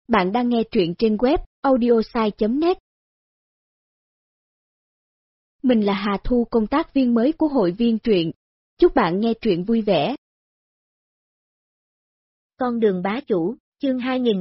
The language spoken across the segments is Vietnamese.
Bạn đang nghe truyện trên web audiosai.net. Mình là Hà Thu, công tác viên mới của hội viên truyện. Chúc bạn nghe truyện vui vẻ. Con đường bá chủ, chương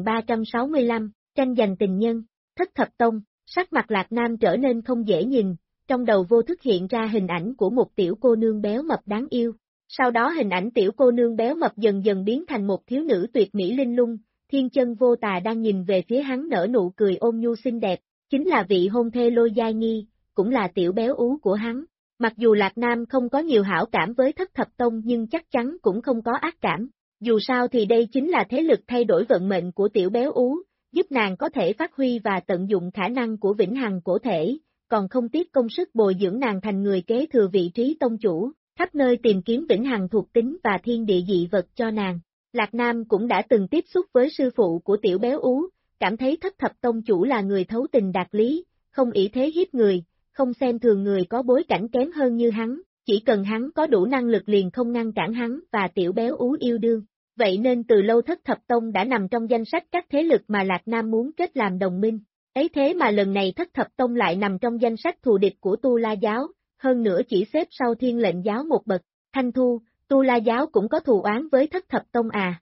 2365, tranh giành tình nhân, Thất Thập Tông. Sắc mặt Lạc Nam trở nên không dễ nhìn, trong đầu vô thức hiện ra hình ảnh của một tiểu cô nương béo mập đáng yêu. Sau đó hình ảnh tiểu cô nương béo mập dần dần biến thành một thiếu nữ tuyệt mỹ linh lung, thiên chân vô tà đang nhìn về phía hắn nở nụ cười ôn nhu xinh đẹp, chính là vị hôn thê Lôi Giai Nghi, cũng là tiểu béo ú của hắn. Mặc dù Lạc Nam không có nhiều hảo cảm với Thất Thập Tông nhưng chắc chắn cũng không có ác cảm. Dù sao thì đây chính là thế lực thay đổi vận mệnh của tiểu béo ú, giúp nàng có thể phát huy và tận dụng khả năng của vĩnh hằng cổ thể, còn không tiếc công sức bồi dưỡng nàng thành người kế thừa vị trí tông chủ, khắp nơi tìm kiếm vĩnh hằng thuộc tính và thiên địa dị vật cho nàng. Lạc Nam cũng đã từng tiếp xúc với sư phụ của tiểu béo ú, cảm thấy Thất Thập Tông chủ là người thấu tình đạt lý, không ỷ thế hiếp người, không xem thường người có bối cảnh kém hơn như hắn, chỉ cần hắn có đủ năng lực liền không ngăn cản hắn và tiểu béo ú yêu đương. Vậy nên từ lâu Thất Thập Tông đã nằm trong danh sách các thế lực mà Lạc Nam muốn kết làm đồng minh. Ấy thế mà lần này Thất Thập Tông lại nằm trong danh sách thù địch của Tu La Giáo, hơn nữa chỉ xếp sau Thiên Lệnh Giáo một bậc. Thanh Thu, Tu La Giáo cũng có thù oán với Thất Thập Tông à?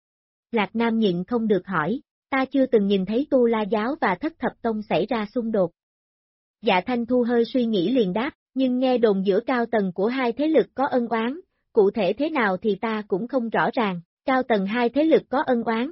Lạc Nam nhịn không được hỏi, ta chưa từng nhìn thấy Tu La Giáo và Thất Thập Tông xảy ra xung đột. Dạ Thanh Thu hơi suy nghĩ liền đáp, nhưng nghe đồn giữa cao tầng của hai thế lực có ân oán, cụ thể thế nào thì ta cũng không rõ ràng. Cao tầng hai thế lực có ân oán.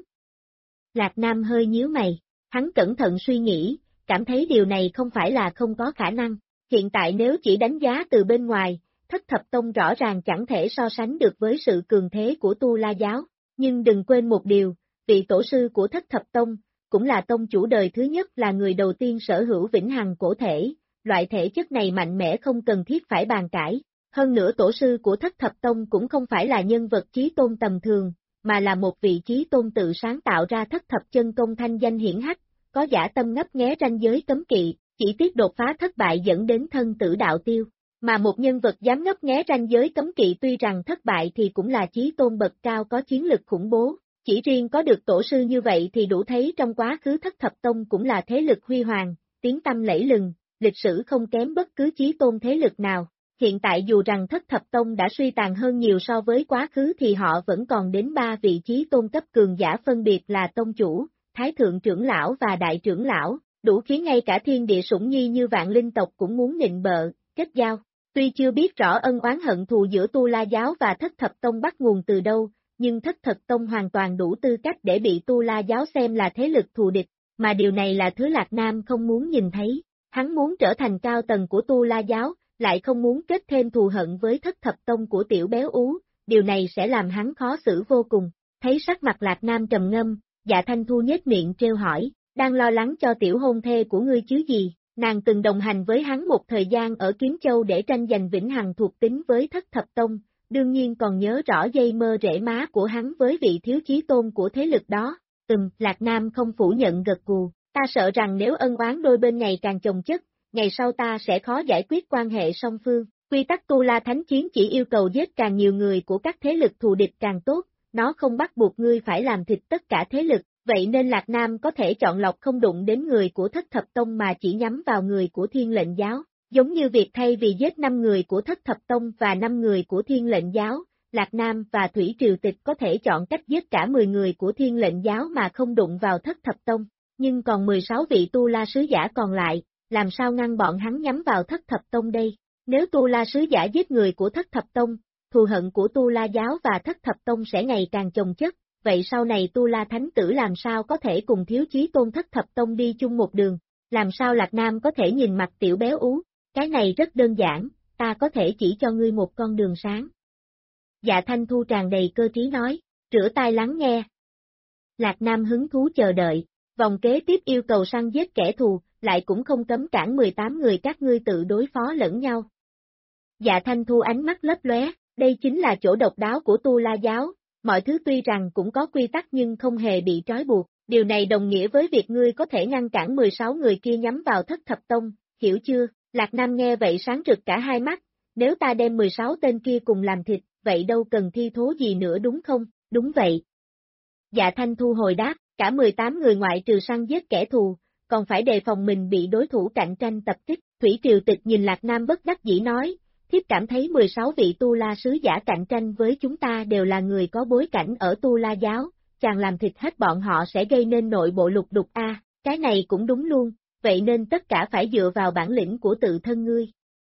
Lạc Nam hơi nhíu mày, hắn cẩn thận suy nghĩ, cảm thấy điều này không phải là không có khả năng. Hiện tại nếu chỉ đánh giá từ bên ngoài, Thất Thập Tông rõ ràng chẳng thể so sánh được với sự cường thế của Tu La Giáo. Nhưng đừng quên một điều, vị tổ sư của Thất Thập Tông, cũng là tông chủ đời thứ nhất, là người đầu tiên sở hữu vĩnh hằng cổ thể, loại thể chất này mạnh mẽ không cần thiết phải bàn cãi. Hơn nữa tổ sư của Thất Thập Tông cũng không phải là nhân vật chí tôn tầm thường, mà là một vị chí tôn tự sáng tạo ra Thất Thập Chân Công thanh danh hiển hách, có dã tâm ngấp nghé ranh giới cấm kỵ, chỉ tiếc đột phá thất bại dẫn đến thân tử đạo tiêu. Mà một nhân vật dám ngấp nghé ranh giới cấm kỵ tuy rằng thất bại thì cũng là chí tôn bậc cao có chiến lực khủng bố, chỉ riêng có được tổ sư như vậy thì đủ thấy trong quá khứ Thất Thập Tông cũng là thế lực huy hoàng, tiếng tăm lẫy lừng, lịch sử không kém bất cứ chí tôn thế lực nào. Hiện tại dù rằng Thất Thập Tông đã suy tàn hơn nhiều so với quá khứ thì họ vẫn còn đến 3 vị trí tôn cấp cường giả phân biệt là tông chủ, thái thượng trưởng lão và đại trưởng lão, đủ khiến ngay cả thiên địa sủng nhi như Vạn Linh tộc cũng muốn nịnh bợ, kết giao. Tuy chưa biết rõ ân oán hận thù giữa Tu La Giáo và Thất Thập Tông bắt nguồn từ đâu, nhưng Thất Thập Tông hoàn toàn đủ tư cách để bị Tu La Giáo xem là thế lực thù địch, mà điều này là thứ Lạc Nam không muốn nhìn thấy. Hắn muốn trở thành cao tầng của Tu La Giáo, lại không muốn kết thêm thù hận với Thất Thập Tông của tiểu béo ú, điều này sẽ làm hắn khó xử vô cùng. Thấy sắc mặt Lạc Nam trầm ngâm, Dạ Thanh Thu nhếch miệng trêu hỏi, đang lo lắng cho tiểu hôn thê của ngươi chứ gì? Nàng từng đồng hành với hắn một thời gian ở Kiếm Châu để tranh giành vĩnh hằng thuộc tính với Thất Thập Tông, đương nhiên còn nhớ rõ dây mơ rễ má của hắn với vị thiếu chí tôn của thế lực đó. Lạc Nam không phủ nhận gật gù, ta sợ rằng nếu ân oán đôi bên ngày càng chồng chất, ngày sau ta sẽ khó giải quyết quan hệ song phương. Quy tắc Tu La Thánh Chiến chỉ yêu cầu giết càng nhiều người của các thế lực thù địch càng tốt, nó không bắt buộc ngươi phải làm thịt tất cả thế lực, vậy nên Lạc Nam có thể chọn lọc không đụng đến người của Thất Thập Tông mà chỉ nhắm vào người của Thiên Lệnh Giáo, giống như việc thay vì giết 5 người của Thất Thập Tông và 5 người của Thiên Lệnh Giáo, Lạc Nam và Thủy Triều Tịch có thể chọn cách giết cả 10 người của Thiên Lệnh Giáo mà không đụng vào Thất Thập Tông, nhưng còn 16 vị Tu La sứ giả còn lại, làm sao ngăn bọn hắn nhắm vào Thất Thập Tông đây? Nếu Tu La sứ giả giết người của Thất Thập Tông, thù hận của Tu La Giáo và Thất Thập Tông sẽ ngày càng chồng chất, vậy sau này Tu La Thánh Tử làm sao có thể cùng thiếu chí tôn Thất Thập Tông đi chung một đường? Làm sao Lạc Nam có thể nhìn mặt tiểu béo ú? Cái này rất đơn giản, ta có thể chỉ cho ngươi một con đường sáng. Dạ Thanh Thu tràn đầy cơ trí nói, rửa tai lắng nghe. Lạc Nam hứng thú chờ đợi, vòng kế tiếp yêu cầu săn giết kẻ thù, lại cũng không cấm cản 18 người các ngươi tự đối phó lẫn nhau. Dạ Thanh Thu ánh mắt lấp lóe, đây chính là chỗ độc đáo của Tu La Giáo, mọi thứ tuy rằng cũng có quy tắc nhưng không hề bị trói buộc, điều này đồng nghĩa với việc ngươi có thể ngăn cản 16 người kia nhắm vào Thất Thập Tông, hiểu chưa? Lạc Nam nghe vậy sáng rực cả hai mắt, nếu ta đem 16 tên kia cùng làm thịt, vậy đâu cần thi thố gì nữa đúng không? Đúng vậy. Dạ Thanh Thu hồi đáp, Cả 18 người ngoại trừ săn giết kẻ thù, còn phải đề phòng mình bị đối thủ cạnh tranh tập kích. Thủy Triều Tịch nhìn Lạc Nam bất đắc dĩ nói, thiếp cảm thấy 16 vị Tu La sứ giả cạnh tranh với chúng ta đều là người có bối cảnh ở Tu La giáo, chàng làm thịt hết bọn họ sẽ gây nên nội bộ lục đục a, cái này cũng đúng luôn, vậy nên tất cả phải dựa vào bản lĩnh của tự thân ngươi.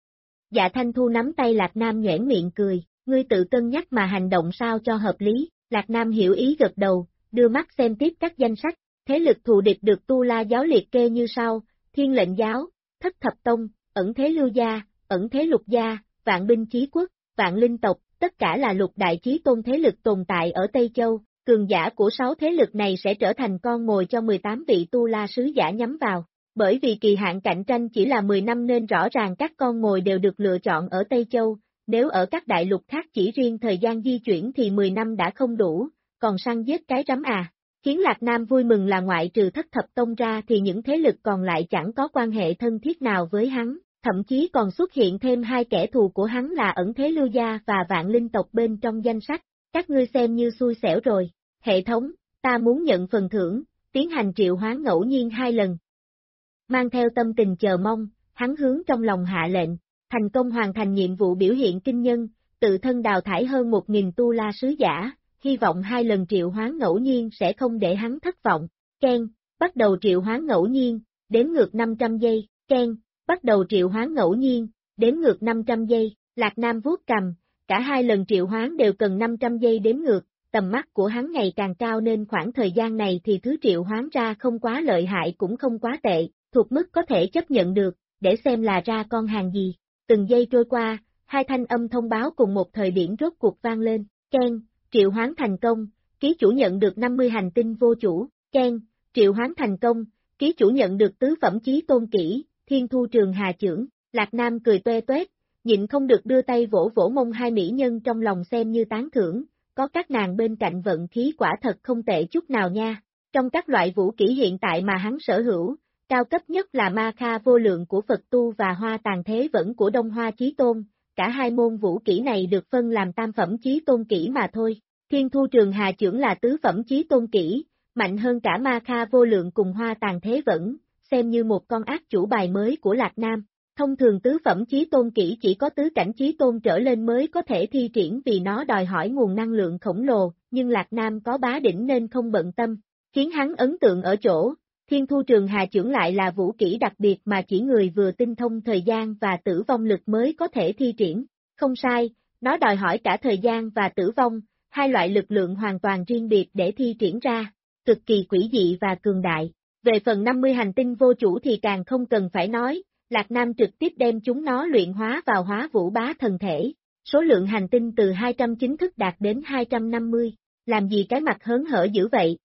Dạ Thanh Thu nắm tay Lạc Nam nhoẻn miệng cười, ngươi tự cân nhắc mà hành động sao cho hợp lý, Lạc Nam hiểu ý gật đầu, đưa mắt xem tiếp các danh sách, thế lực thù địch được Tu La giáo liệt kê như sau, Thiên Lệnh giáo, Thất Thập tông, Ẩn Thế Lưu gia, Ẩn Thế Lục gia, Vạn Binh Chí quốc, Vạn Linh tộc, tất cả là lục đại chí tôn thế lực tồn tại ở Tây Châu, cường giả của 6 thế lực này sẽ trở thành con mồi cho 18 vị Tu La sứ giả nhắm vào. Bởi vì kỳ hạn cạnh tranh chỉ là 10 năm nên rõ ràng các con mồi đều được lựa chọn ở Tây Châu, nếu ở các đại lục khác chỉ riêng thời gian di chuyển thì 10 năm đã không đủ, còn săn giết cái rắm à. Khiến Lạc Nam vui mừng là ngoại trừ Thất Thập tông ra thì những thế lực còn lại chẳng có quan hệ thân thiết nào với hắn, thậm chí còn xuất hiện thêm 2 kẻ thù của hắn là Ẩn Thế Lưu gia và Vạn Linh tộc bên trong danh sách, các ngươi xem như xui xẻo rồi. Hệ thống, ta muốn nhận phần thưởng, tiến hành triệu hoán ngẫu nhiên 2 lần. Mang theo tâm tình chờ mong, hắn hướng trong lòng hạ lệnh, thành công hoàn thành nhiệm vụ biểu hiện kinh nhân, tự thân đào thải hơn 1.000 Tu La sứ giả, hy vọng 2 lần triệu hoán ngẫu nhiên sẽ không để hắn thất vọng. Ken, bắt đầu triệu hoán ngẫu nhiên, đếm ngược 500 giây, Ken, bắt đầu triệu hoán ngẫu nhiên, đếm ngược 500 giây, Lạc Nam vuốt cầm, cả 2 lần triệu hoán đều cần 500 giây đếm ngược, tầm mắt của hắn ngày càng cao nên khoảng thời gian này thì thứ triệu hoán ra không quá lợi hại cũng không quá tệ, thuộc mức có thể chấp nhận được, để xem là ra con hàng gì. Từng giây trôi qua, 2 thanh âm thông báo cùng một thời điểm rốt cuộc vang lên, Ken, triệu hoán thành công, ký chủ nhận được 50 hành tinh vô chủ, Ken, triệu hoán thành công, ký chủ nhận được tứ phẩm chí tôn kỹ, Thiên Thu Trường Hà Chưởng, Lạc Nam cười toe toét, nhịn không được đưa tay vỗ vỗ mông 2 mỹ nhân trong lòng xem như tán thưởng, có các nàng bên cạnh vận khí quả thật không tệ chút nào nha. Trong các loại vũ kỹ hiện tại mà hắn sở hữu, cao cấp nhất là Ma Kha Vô Lượng của Phật Tu và Hoa Tàn Thế Vẫn của Đông Hoa Chí Tôn, cả 2 môn vũ kỹ này được phân làm tam phẩm chí tôn kỹ mà thôi. Thiên Thu Trường Hà Chưởng là tứ phẩm chí tôn kỹ, mạnh hơn cả Ma Kha Vô Lượng cùng Hoa Tàn Thế Vẫn, xem như một con ác chủ bài mới của Lạc Nam. Thông thường tứ phẩm chí tôn kỹ chỉ có tứ cảnh chí tôn trở lên mới có thể thi triển vì nó đòi hỏi nguồn năng lượng khổng lồ, nhưng Lạc Nam có bá đỉnh nên không bận tâm, khiến hắn ấn tượng ở chỗ, Thiên Thu Trường Hà Chưởng lại là vũ kỹ đặc biệt mà chỉ người vừa tinh thông thời gian và tử vong lực mới có thể thi triển. Không sai, nó đòi hỏi cả thời gian và tử vong, 2 loại lực lượng hoàn toàn riêng biệt để thi triển ra, cực kỳ quỷ dị và cường đại. Về phần 50 hành tinh vô chủ thì càng không cần phải nói, Lạc Nam trực tiếp đem chúng nó luyện hóa vào Hóa Vũ Bá Thần Thể, số lượng hành tinh từ 200 chính thức đạt đến 250, làm gì cái mặt hớn hở dữ vậy?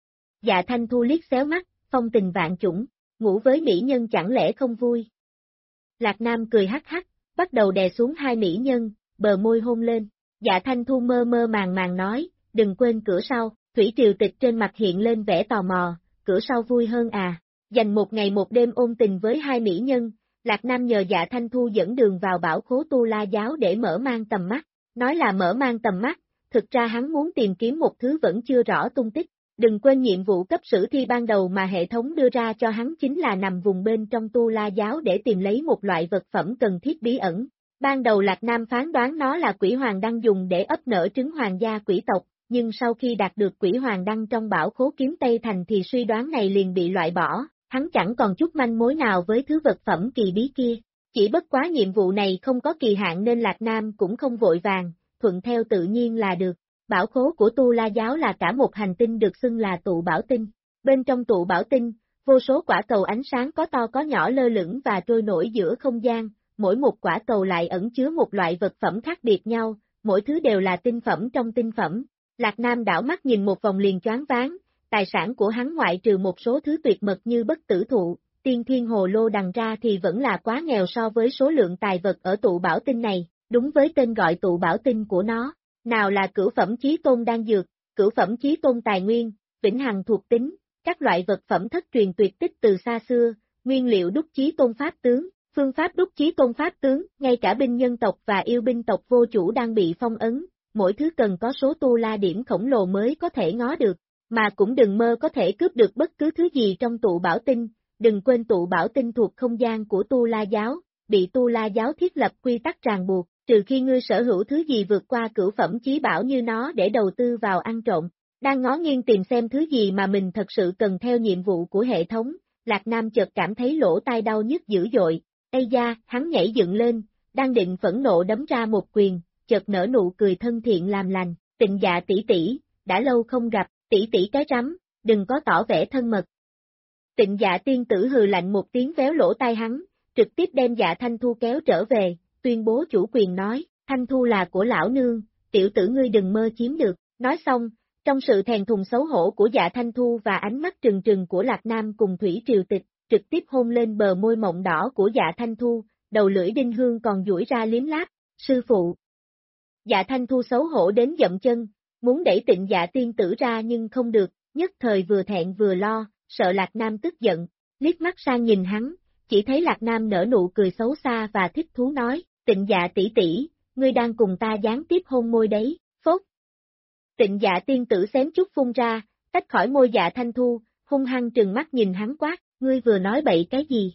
Dạ Thanh Thu liếc xéo mắt, phong tình vạn chủng, ngủ với mỹ nhân chẳng lẽ không vui? Lạc Nam cười hắc hắc, bắt đầu đè xuống 2 mỹ nhân, bờ môi hôn lên, Dạ Thanh Thu mơ mơ màng màng nói, đừng quên cửa sau, Thủy Triều Tịch trên mặt hiện lên vẻ tò mò, cửa sau vui hơn à, dành 1 ngày 1 đêm ôn tình với 2 mỹ nhân, Lạc Nam nhờ Dạ Thanh Thu dẫn đường vào bảo khố Tu La giáo để mở mang tầm mắt, nói là mở mang tầm mắt, thực ra hắn muốn tìm kiếm một thứ vẫn chưa rõ tung tích. Đừng quên nhiệm vụ cấp sử thi ban đầu mà hệ thống đưa ra cho hắn chính là nằm vùng bên trong Tu La giáo để tìm lấy một loại vật phẩm cần thiết bí ẩn. Ban đầu Lạc Nam phán đoán nó là quỷ hoàng đăng dùng để ấp nở trứng hoàng gia quỷ tộc, nhưng sau khi đạt được quỷ hoàng đăng trong bảo khố kiếm Tây Thành thì suy đoán này liền bị loại bỏ, hắn chẳng còn chút manh mối nào với thứ vật phẩm kỳ bí kia. Chỉ bất quá nhiệm vụ này không có kỳ hạn nên Lạc Nam cũng không vội vàng, thuận theo tự nhiên là được. Bảo khố của Tu La giáo là cả một hành tinh được xưng là tụ bảo tinh. Bên trong tụ bảo tinh, vô số quả cầu ánh sáng có to có nhỏ lơ lửng và trôi nổi giữa không gian, mỗi một quả cầu lại ẩn chứa một loại vật phẩm khác biệt nhau, mỗi thứ đều là tinh phẩm trong tinh phẩm. Lạc Nam đảo mắt nhìn một vòng liền choáng váng, tài sản của hắn ngoại trừ một số thứ tuyệt mật như bất tử thụ, tiên thiên hồ lô đằng ra thì vẫn là quá nghèo so với số lượng tài vật ở tụ bảo tinh này, đúng với tên gọi tụ bảo tinh của nó. Nào là cửu phẩm chí tôn đan dược, cửu phẩm chí tôn tài nguyên, vĩnh hằng thuộc tính, các loại vật phẩm thất truyền tuyệt tích từ xa xưa, nguyên liệu đúc chí tôn pháp tướng, phương pháp đúc chí tôn pháp tướng, ngay cả binh nhân tộc và yêu binh tộc vô chủ đang bị phong ấn, mỗi thứ cần có số tu la điểm khổng lồ mới có thể ngó được. mà cũng đừng mơ có thể cướp được bất cứ thứ gì trong tụ bảo tinh, đừng quên tụ bảo tinh thuộc không gian của Tu La giáo, bị Tu La giáo thiết lập quy tắc ràng buộc, trừ khi ngươi sở hữu thứ gì vượt qua cửu phẩm chí bảo như nó để đầu tư vào ăn trộm. Đang ngó nghiêng tìm xem thứ gì mà mình thật sự cần theo nhiệm vụ của hệ thống, Lạc Nam chợt cảm thấy lỗ tai đau nhức dữ dội, ây da, hắn nhảy dựng lên, đang định phẫn nộ đấm ra một quyền, chợt nở nụ cười thân thiện làm lành, Tịnh Dạ tỷ tỷ, đã lâu không gặp, tỷ tỷ cái rắm, đừng có tỏ vẻ thân mật. Tịnh Dạ tiên tử hừ lạnh một tiếng véo lỗ tai hắn, trực tiếp đem Dạ Thanh Thu kéo trở về, tuyên bố chủ quyền nói, Thanh Thu là của lão nương, tiểu tử ngươi đừng mơ chiếm được, nói xong, trong sự thẹn thùng xấu hổ của Dạ Thanh Thu và ánh mắt trừng trừng của Lạc Nam cùng Thủy Triều Tịch, trực tiếp hôn lên bờ môi mọng đỏ của Dạ Thanh Thu, đầu lưỡi đinh hương còn duỗi ra liếm láp, sư phụ. Dạ Thanh Thu xấu hổ đến dậm chân, muốn đẩy Tịnh Dạ tiên tử ra nhưng không được, nhất thời vừa thẹn vừa lo, sợ Lạc Nam tức giận, liếc mắt sang nhìn hắn, chỉ thấy Lạc Nam nở nụ cười xấu xa và thích thú nói, Tịnh Dạ tỷ tỷ, ngươi đang cùng ta gián tiếp hôn môi đấy, phốt. Tịnh Dạ tiên tử xém chút phun ra, tách khỏi môi Dạ Thanh Thu, hung hăng trừng mắt nhìn hắn quát, ngươi vừa nói bậy cái gì?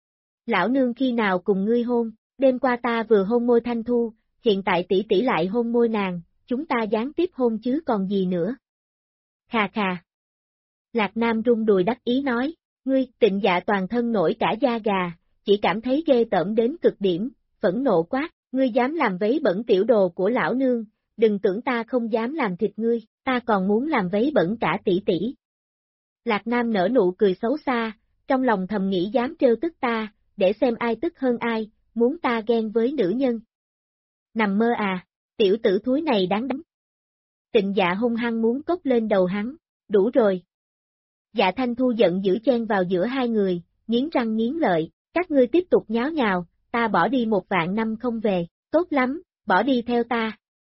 Lão nương khi nào cùng ngươi hôn, đêm qua ta vừa hôn môi Thanh Thu, hiện tại tỷ tỷ lại hôn môi nàng, chúng ta gián tiếp hôn chứ còn gì nữa. Khà khà. Lạc Nam rung đùi đắc ý nói, ngươi, Tịnh Dạ toàn thân nổi cả da gà, chỉ cảm thấy ghê tởm đến cực điểm, phẫn nộ quát, ngươi dám làm vấy bẩn tiểu đồ của lão nương, đừng tưởng ta không dám làm thịt ngươi, ta còn muốn làm vấy bẩn cả tỷ tỷ. Lạc Nam nở nụ cười xấu xa, trong lòng thầm nghĩ dám trêu tức ta, để xem ai tức hơn ai, muốn ta ghen với nữ nhân. Nằm mơ à, tiểu tử thúi này đáng đánh. Tịnh Dạ hung hăng muốn cốc lên đầu hắn, đủ rồi. Dạ Thanh Thu giận dữ chen vào giữa hai người, nghiến răng nghiến lợi, các ngươi tiếp tục nháo nhào, ta bỏ đi 1.000 năm không về, tốt lắm, bỏ đi theo ta.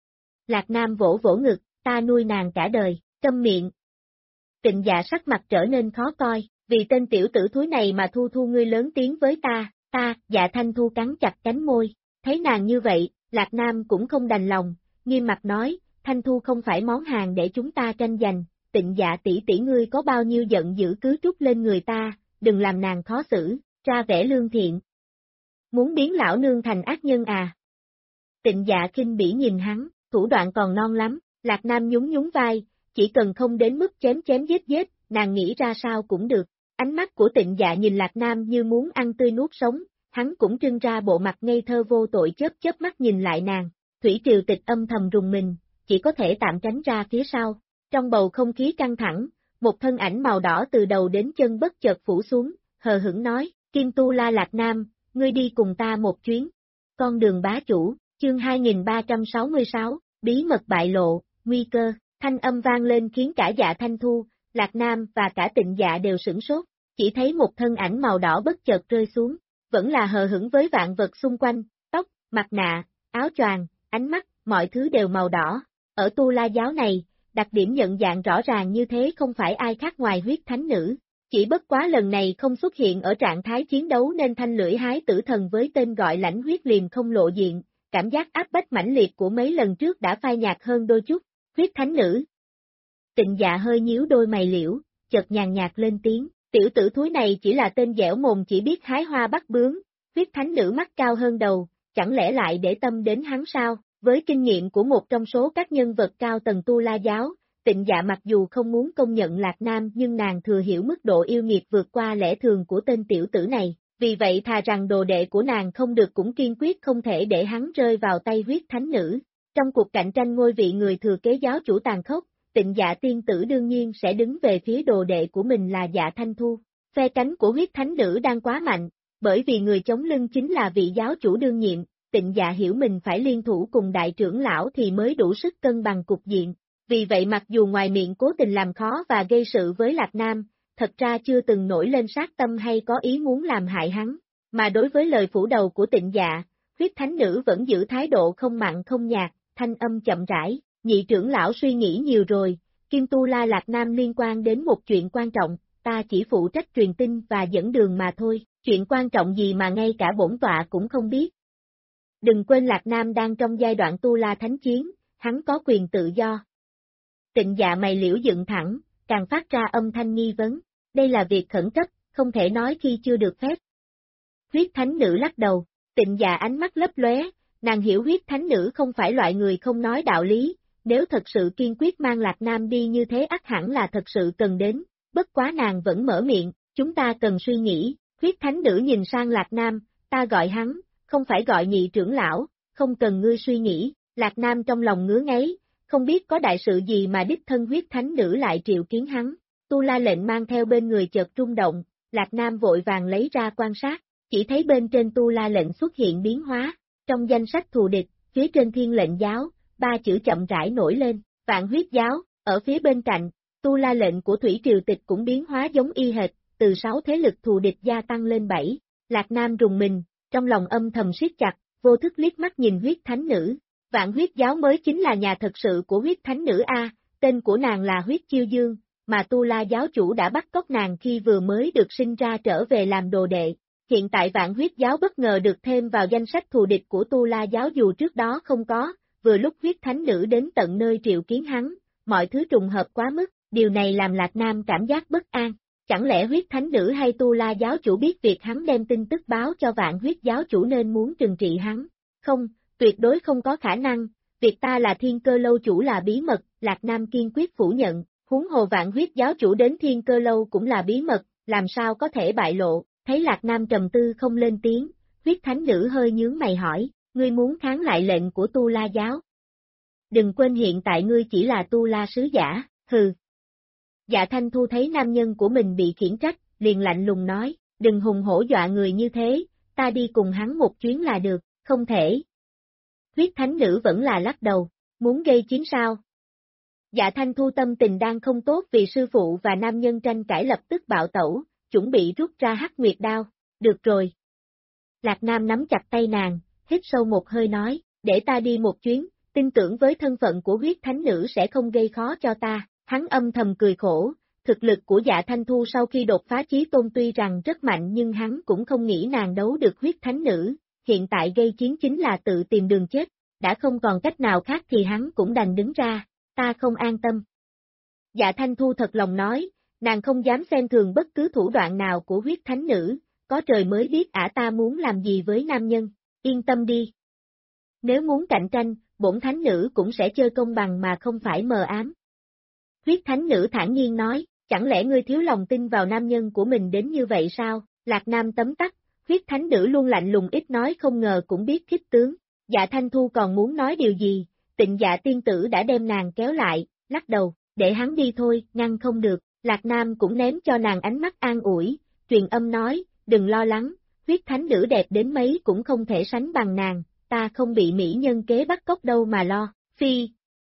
Lạc Nam vỗ vỗ ngực, ta nuôi nàng cả đời, câm miệng. Tịnh Dạ sắc mặt trở nên khó coi, vì tên tiểu tử thúi này mà Thu ngươi lớn tiếng với ta, Dạ Thanh Thu cắn chặt cánh môi, thấy nàng như vậy, Lạc Nam cũng không đành lòng, nghiêm mặt nói, Thanh Thu không phải món hàng để chúng ta tranh giành, Tịnh Dạ tỷ tỷ ngươi có bao nhiêu giận dữ cứ trút lên người ta, đừng làm nàng khó xử, ra vẻ lương thiện. Muốn biến lão nương thành ác nhân à? Tịnh Dạ khinh bỉ nhìn hắn, thủ đoạn còn non lắm, Lạc Nam nhún nhún vai, chỉ cần không đến mức chém chém giết, nàng nghĩ ra sao cũng được. Ánh mắt của Tịnh Dạ nhìn Lạc Nam như muốn ăn tươi nuốt sống, hắn cũng trưng ra bộ mặt ngây thơ vô tội chớp mắt nhìn lại nàng, Thủy Triều Tịch âm thầm rùng mình, chỉ có thể tạm tránh ra phía sau. Trong bầu không khí căng thẳng, một thân ảnh màu đỏ từ đầu đến chân bất chợt phủ xuống, hờ hững nói, Kim Tu La Lạc Nam, ngươi đi cùng ta một chuyến. Con đường bá chủ, chương 2366, bí mật bại lộ, nguy cơ, thanh âm vang lên khiến cả Dạ Thanh Thu, Lạc Nam và cả Tịnh Dạ đều sửng sốt, chỉ thấy một thân ảnh màu đỏ bất chợt rơi xuống, vẫn là hờ hững với vạn vật xung quanh, tóc, mặt nạ, áo choàng, ánh mắt, mọi thứ đều màu đỏ. Ở Tu La giáo này, đặc điểm nhận dạng rõ ràng như thế không phải ai khác ngoài huyết thánh nữ, chỉ bất quá lần này không xuất hiện ở trạng thái chiến đấu nên thanh lưỡi hái tử thần với tên gọi lãnh huyết liềm không lộ diện, cảm giác áp bách mãnh liệt của mấy lần trước đã phai nhạt hơn đôi chút, huyết thánh nữ. Tịnh Dạ hơi nhíu đôi mày liễu, chợt nhàn nhạt lên tiếng, tiểu tử thúi này chỉ là tên dẻo mồm chỉ biết hái hoa bắt bướm, huyết thánh nữ mắt cao hơn đầu, chẳng lẽ lại để tâm đến hắn sao? Với kinh nghiệm của một trong số các nhân vật cao tầng Tu La giáo, Tịnh Dạ mặc dù không muốn công nhận Lạc Nam nhưng nàng thừa hiểu mức độ yêu nghiệt vượt qua lẽ thường của tên tiểu tử này, vì vậy thà rằng đồ đệ của nàng không được cũng kiên quyết không thể để hắn rơi vào tay huyết thánh nữ. Trong cuộc cạnh tranh ngôi vị người thừa kế giáo chủ tàn khốc, Tịnh Dạ tiên tử đương nhiên sẽ đứng về phía đồ đệ của mình là Dạ Thanh Thu. Phe cánh của huyết thánh nữ đang quá mạnh, bởi vì người chống lưng chính là vị giáo chủ đương nhiệm. Tịnh Dạ hiểu mình phải liên thủ cùng đại trưởng lão thì mới đủ sức cân bằng cục diện, vì vậy mặc dù ngoài miệng cố tình làm khó và gây sự với Lạc Nam, thật ra chưa từng nổi lên sát tâm hay có ý muốn làm hại hắn, mà đối với lời phủ đầu của Tịnh Dạ, huyết thánh nữ vẫn giữ thái độ không mặn không nhạt, thanh âm chậm rãi, nhị trưởng lão suy nghĩ nhiều rồi, Kim Tu La Lạc Nam liên quan đến một chuyện quan trọng, ta chỉ phụ trách truyền tin và dẫn đường mà thôi, chuyện quan trọng gì mà ngay cả bổn tọa cũng không biết. Đừng quên Lạc Nam đang trong giai đoạn Tu La Thánh Chiến, hắn có quyền tự do. Tịnh Dạ mày liễu dựng thẳng, càng phát ra âm thanh nghi vấn. Đây là việc khẩn cấp, không thể nói khi chưa được phép. Huyết thánh nữ lắc đầu, Tịnh Dạ ánh mắt lấp lóe, nàng hiểu huyết thánh nữ không phải loại người không nói đạo lý, nếu thật sự kiên quyết mang Lạc Nam đi như thế ắt hẳn là thật sự cần đến, bất quá nàng vẫn mở miệng, chúng ta cần suy nghĩ, huyết thánh nữ nhìn sang Lạc Nam, ta gọi hắn, không phải gọi nhị trưởng lão, không cần ngươi suy nghĩ, Lạc Nam trong lòng ngứa ngáy, không biết có đại sự gì mà đích thân huyết thánh nữ lại triệu kiến hắn, Tu La lệnh mang theo bên người chợt rung động, Lạc Nam vội vàng lấy ra quan sát, chỉ thấy bên trên Tu La lệnh xuất hiện biến hóa, trong danh sách thù địch, phía trên Thiên lệnh giáo, 3 chữ chậm rãi nổi lên, Vạn huyết giáo, ở phía bên cạnh, Tu La lệnh của Thủy Triều Tịch cũng biến hóa giống y hệt, từ 6 thế lực thù địch gia tăng lên 7, Lạc Nam rùng mình, trong lòng âm thầm siết chặt, vô thức liếc mắt nhìn huyết thánh nữ, Vạn huyết giáo mới chính là nhà thật sự của huyết thánh nữ A, tên của nàng là huyết chiêu dương, mà Tu La giáo chủ đã bắt cóc nàng khi vừa mới được sinh ra trở về làm đồ đệ. Hiện tại Vạn huyết giáo bất ngờ được thêm vào danh sách thù địch của Tu La giáo dù trước đó không có, vừa lúc huyết thánh nữ đến tận nơi triệu kiến hắn, mọi thứ trùng hợp quá mức, điều này làm Lạc Nam cảm giác bất an. Chẳng lẽ huyết thánh nữ hay Tu La giáo chủ biết việc hắn đem tin tức báo cho Vạn huyết giáo chủ nên muốn trừng trị hắn? Không, tuyệt đối không có khả năng, việc ta là Thiên Cơ lâu chủ là bí mật, Lạc Nam kiên quyết phủ nhận, huống hồ Vạn huyết giáo chủ đến Thiên Cơ lâu cũng là bí mật, làm sao có thể bại lộ, thấy Lạc Nam trầm tư không lên tiếng, huyết thánh nữ hơi nhướng mày hỏi, ngươi muốn kháng lại lệnh của Tu La giáo? Đừng quên hiện tại ngươi chỉ là Tu La sứ giả, hừ. Dạ Thanh Thu thấy nam nhân của mình bị khiển trách, liền lạnh lùng nói, đừng hùng hổ dọa người như thế, ta đi cùng hắn một chuyến là được, không thể. Huyết thánh nữ vẫn là lắc đầu, muốn gây chiến sao? Dạ Thanh Thu tâm tình đang không tốt vì sư phụ và nam nhân tranh cãi lập tức bạo tẩu, chuẩn bị rút ra hắc nguyệt đao, được rồi. Lạc Nam nắm chặt tay nàng, hít sâu một hơi nói, để ta đi một chuyến, tin tưởng với thân phận của huyết thánh nữ sẽ không gây khó cho ta, hắn âm thầm cười khổ, thực lực của Dạ Thanh Thu sau khi đột phá chí tôn tuy rằng rất mạnh nhưng hắn cũng không nghĩ nàng đấu được huyết thánh nữ, hiện tại gây chiến chính là tự tìm đường chết, đã không còn cách nào khác thì hắn cũng đành đứng ra, ta không an tâm. Dạ Thanh Thu thật lòng nói, nàng không dám xem thường bất cứ thủ đoạn nào của huyết thánh nữ, có trời mới biết ả ta muốn làm gì với nam nhân, yên tâm đi. Nếu muốn cạnh tranh, bổn thánh nữ cũng sẽ chơi công bằng mà không phải mờ ám. Huyết thánh nữ thản nhiên nói, chẳng lẽ ngươi thiếu lòng tin vào nam nhân của mình đến như vậy sao? Lạc Nam tấm tắc, huyết thánh nữ luôn lạnh lùng ít nói không ngờ cũng biết khích tướng. Dạ Thanh Thu còn muốn nói điều gì, Tịnh Dạ tiên tử đã đem nàng kéo lại, lắc đầu, để hắn đi thôi, ngăn không được. Lạc Nam cũng ném cho nàng ánh mắt an ủi, truyền âm nói, đừng lo lắng, huyết thánh nữ đẹp đến mấy cũng không thể sánh bằng nàng, ta không bị mỹ nhân kế bắt cóc đâu mà lo, phi.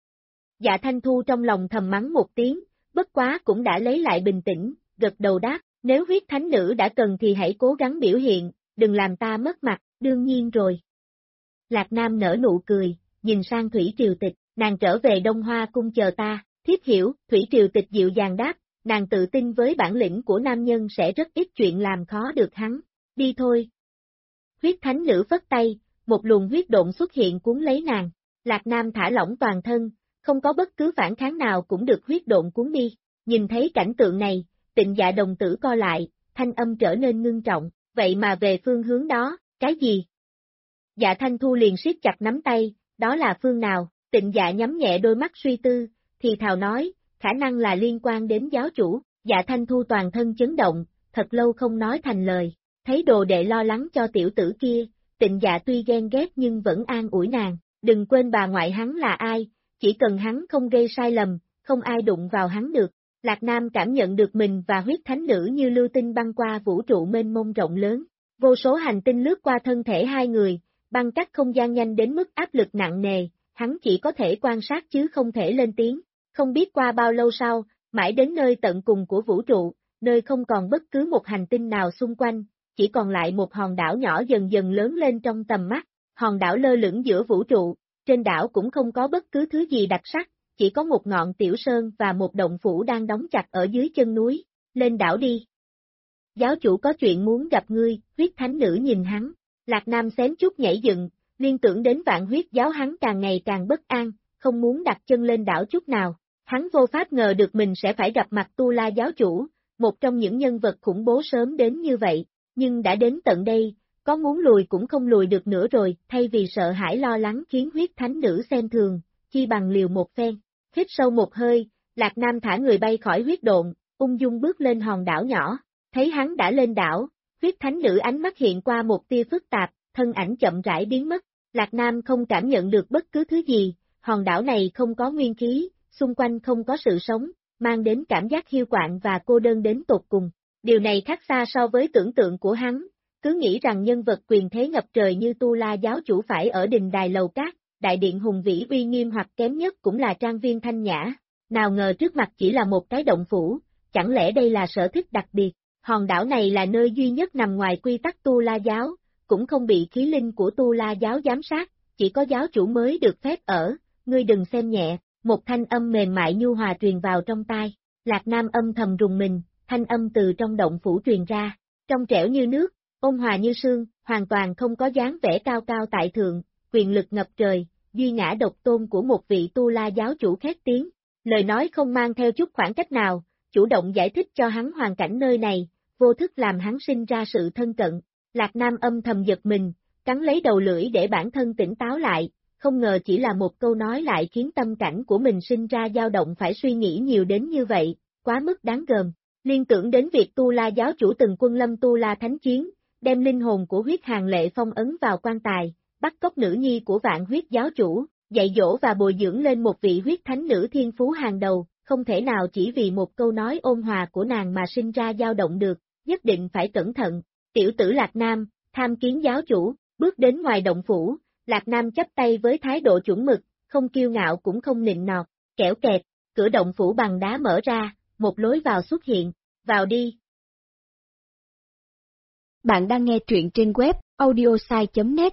Dạ Thanh Thu trong lòng thầm mắng một tiếng, bất quá cũng đã lấy lại bình tĩnh, gật đầu đáp, nếu huyết thánh nữ đã cần thì hãy cố gắng biểu hiện, đừng làm ta mất mặt, đương nhiên rồi. Lạc Nam nở nụ cười, nhìn sang Thủy Triều Tịch, nàng trở về Đông Hoa cung chờ ta, thiếp hiểu, Thủy Triều Tịch dịu dàng đáp, nàng tự tin với bản lĩnh của nam nhân sẽ rất ít chuyện làm khó được hắn, đi thôi. Huyết thánh nữ phất tay, một luồng huyết độn xuất hiện cuốn lấy nàng, Lạc Nam thả lỏng toàn thân, không có bất cứ phản kháng nào cũng được huyết độn cuốn đi, nhìn thấy cảnh tượng này, Tịnh Dạ đồng tử co lại, thanh âm trở nên ngưng trọng, vậy mà về phương hướng đó, cái gì? Dạ Thanh Thu liền siết chặt nắm tay, đó là phương nào? Tịnh Dạ nhắm nhẹ đôi mắt suy tư, thì thào nói, khả năng là liên quan đến giáo chủ, Dạ Thanh Thu toàn thân chấn động, thật lâu không nói thành lời, thấy đồ đệ lo lắng cho tiểu tử kia, Tịnh Dạ tuy ghen ghét nhưng vẫn an ủi nàng, đừng quên bà ngoại hắn là ai, chỉ cần hắn không gây sai lầm, không ai đụng vào hắn được. Lạc Nam cảm nhận được mình và huyết thánh nữ như lưu tinh băng qua vũ trụ mênh mông rộng lớn, vô số hành tinh lướt qua thân thể hai người, băng cắt không gian nhanh đến mức áp lực nặng nề, hắn chỉ có thể quan sát chứ không thể lên tiếng. Không biết qua bao lâu sau, mãi đến nơi tận cùng của vũ trụ, nơi không còn bất cứ một hành tinh nào xung quanh, chỉ còn lại một hòn đảo nhỏ dần dần lớn lên trong tầm mắt, hòn đảo lơ lửng giữa vũ trụ, trên đảo cũng không có bất cứ thứ gì đặc sắc, chỉ có một ngọn tiểu sơn và một động phủ đang đóng chặt ở dưới chân núi, lên đảo đi. Giáo chủ có chuyện muốn gặp ngươi, huyết thánh nữ nhìn hắn, Lạc Nam xém chút nhảy dựng, liên tưởng đến Vạn huyết giáo hắn càng ngày càng bất an, không muốn đặt chân lên đảo chút nào, Hắn vô pháp ngờ được mình sẽ phải gặp mặt Tu La giáo chủ, một trong những nhân vật khủng bố sớm đến như vậy, nhưng đã đến tận đây, có muốn lùi cũng không lùi được nữa rồi, thay vì sợ hãi lo lắng khiến huyết thánh nữ xem thường, chi bằng liều một phen. Hít sâu một hơi, Lạc Nam thả người bay khỏi huyết độn, ung dung bước lên hòn đảo nhỏ, thấy hắn đã lên đảo, huyết thánh nữ ánh mắt hiện qua một tia phức tạp, thân ảnh chậm rãi biến mất, Lạc Nam không cảm nhận được bất cứ thứ gì, hòn đảo này không có nguyên khí, xung quanh không có sự sống, mang đến cảm giác hiu quạnh và cô đơn đến tột cùng. Điều này khác xa so với tưởng tượng của hắn, cứ nghĩ rằng nhân vật quyền thế ngập trời như Tu La giáo chủ phải ở đình đài lầu cát, đại điện hùng vĩ uy nghiêm hoặc kém nhất cũng là trang viên thanh nhã, nào ngờ trước mặt chỉ là một cái động phủ, chẳng lẽ đây là sở thích đặc biệt, hòn đảo này là nơi duy nhất nằm ngoài quy tắc Tu La giáo, cũng không bị khí linh của Tu La giáo giám sát, chỉ có giáo chủ mới được phép ở, ngươi đừng xem nhẹ, một thanh âm mềm mại nhu hòa truyền vào trong tai, Lạc Nam âm thầm rùng mình, thanh âm từ trong động phủ truyền ra, trong trẻo như nước, ôn hòa như sương, hoàn toàn không có dáng vẻ cao cao tại thượng, quyền lực ngập trời, duy ngã độc tôn của một vị Tu La giáo chủ khét tiếng, lời nói không mang theo chút khoảng cách nào, chủ động giải thích cho hắn hoàn cảnh nơi này, vô thức làm hắn sinh ra sự thân cận, Lạc Nam âm thầm giật mình, cắn lấy đầu lưỡi để bản thân tỉnh táo lại, không ngờ chỉ là một câu nói lại khiến tâm cảnh của mình sinh ra dao động phải suy nghĩ nhiều đến như vậy, quá mức đáng gờm. Liên tưởng đến việc Tu La giáo chủ từng quân lâm Tu La thánh chiến, đem linh hồn của huyết hàng lệ phong ấn vào quan tài, bắt cóc nữ nhi của vạn huyết giáo chủ, dạy dỗ và bồi dưỡng lên một vị huyết thánh nữ thiên phú hàng đầu, không thể nào chỉ vì một câu nói ôn hòa của nàng mà sinh ra dao động được, nhất định phải cẩn thận. Tiểu tử Lạc Nam, tham kiến giáo chủ, bước đến ngoài động phủ, Lạc Nam chắp tay với thái độ chuẩn mực, không kiêu ngạo cũng không nịnh nọt, kẽo kẹt, cửa động phủ bằng đá mở ra, một lối vào xuất hiện, vào đi. Bạn đang nghe truyện trên web audiosai.net.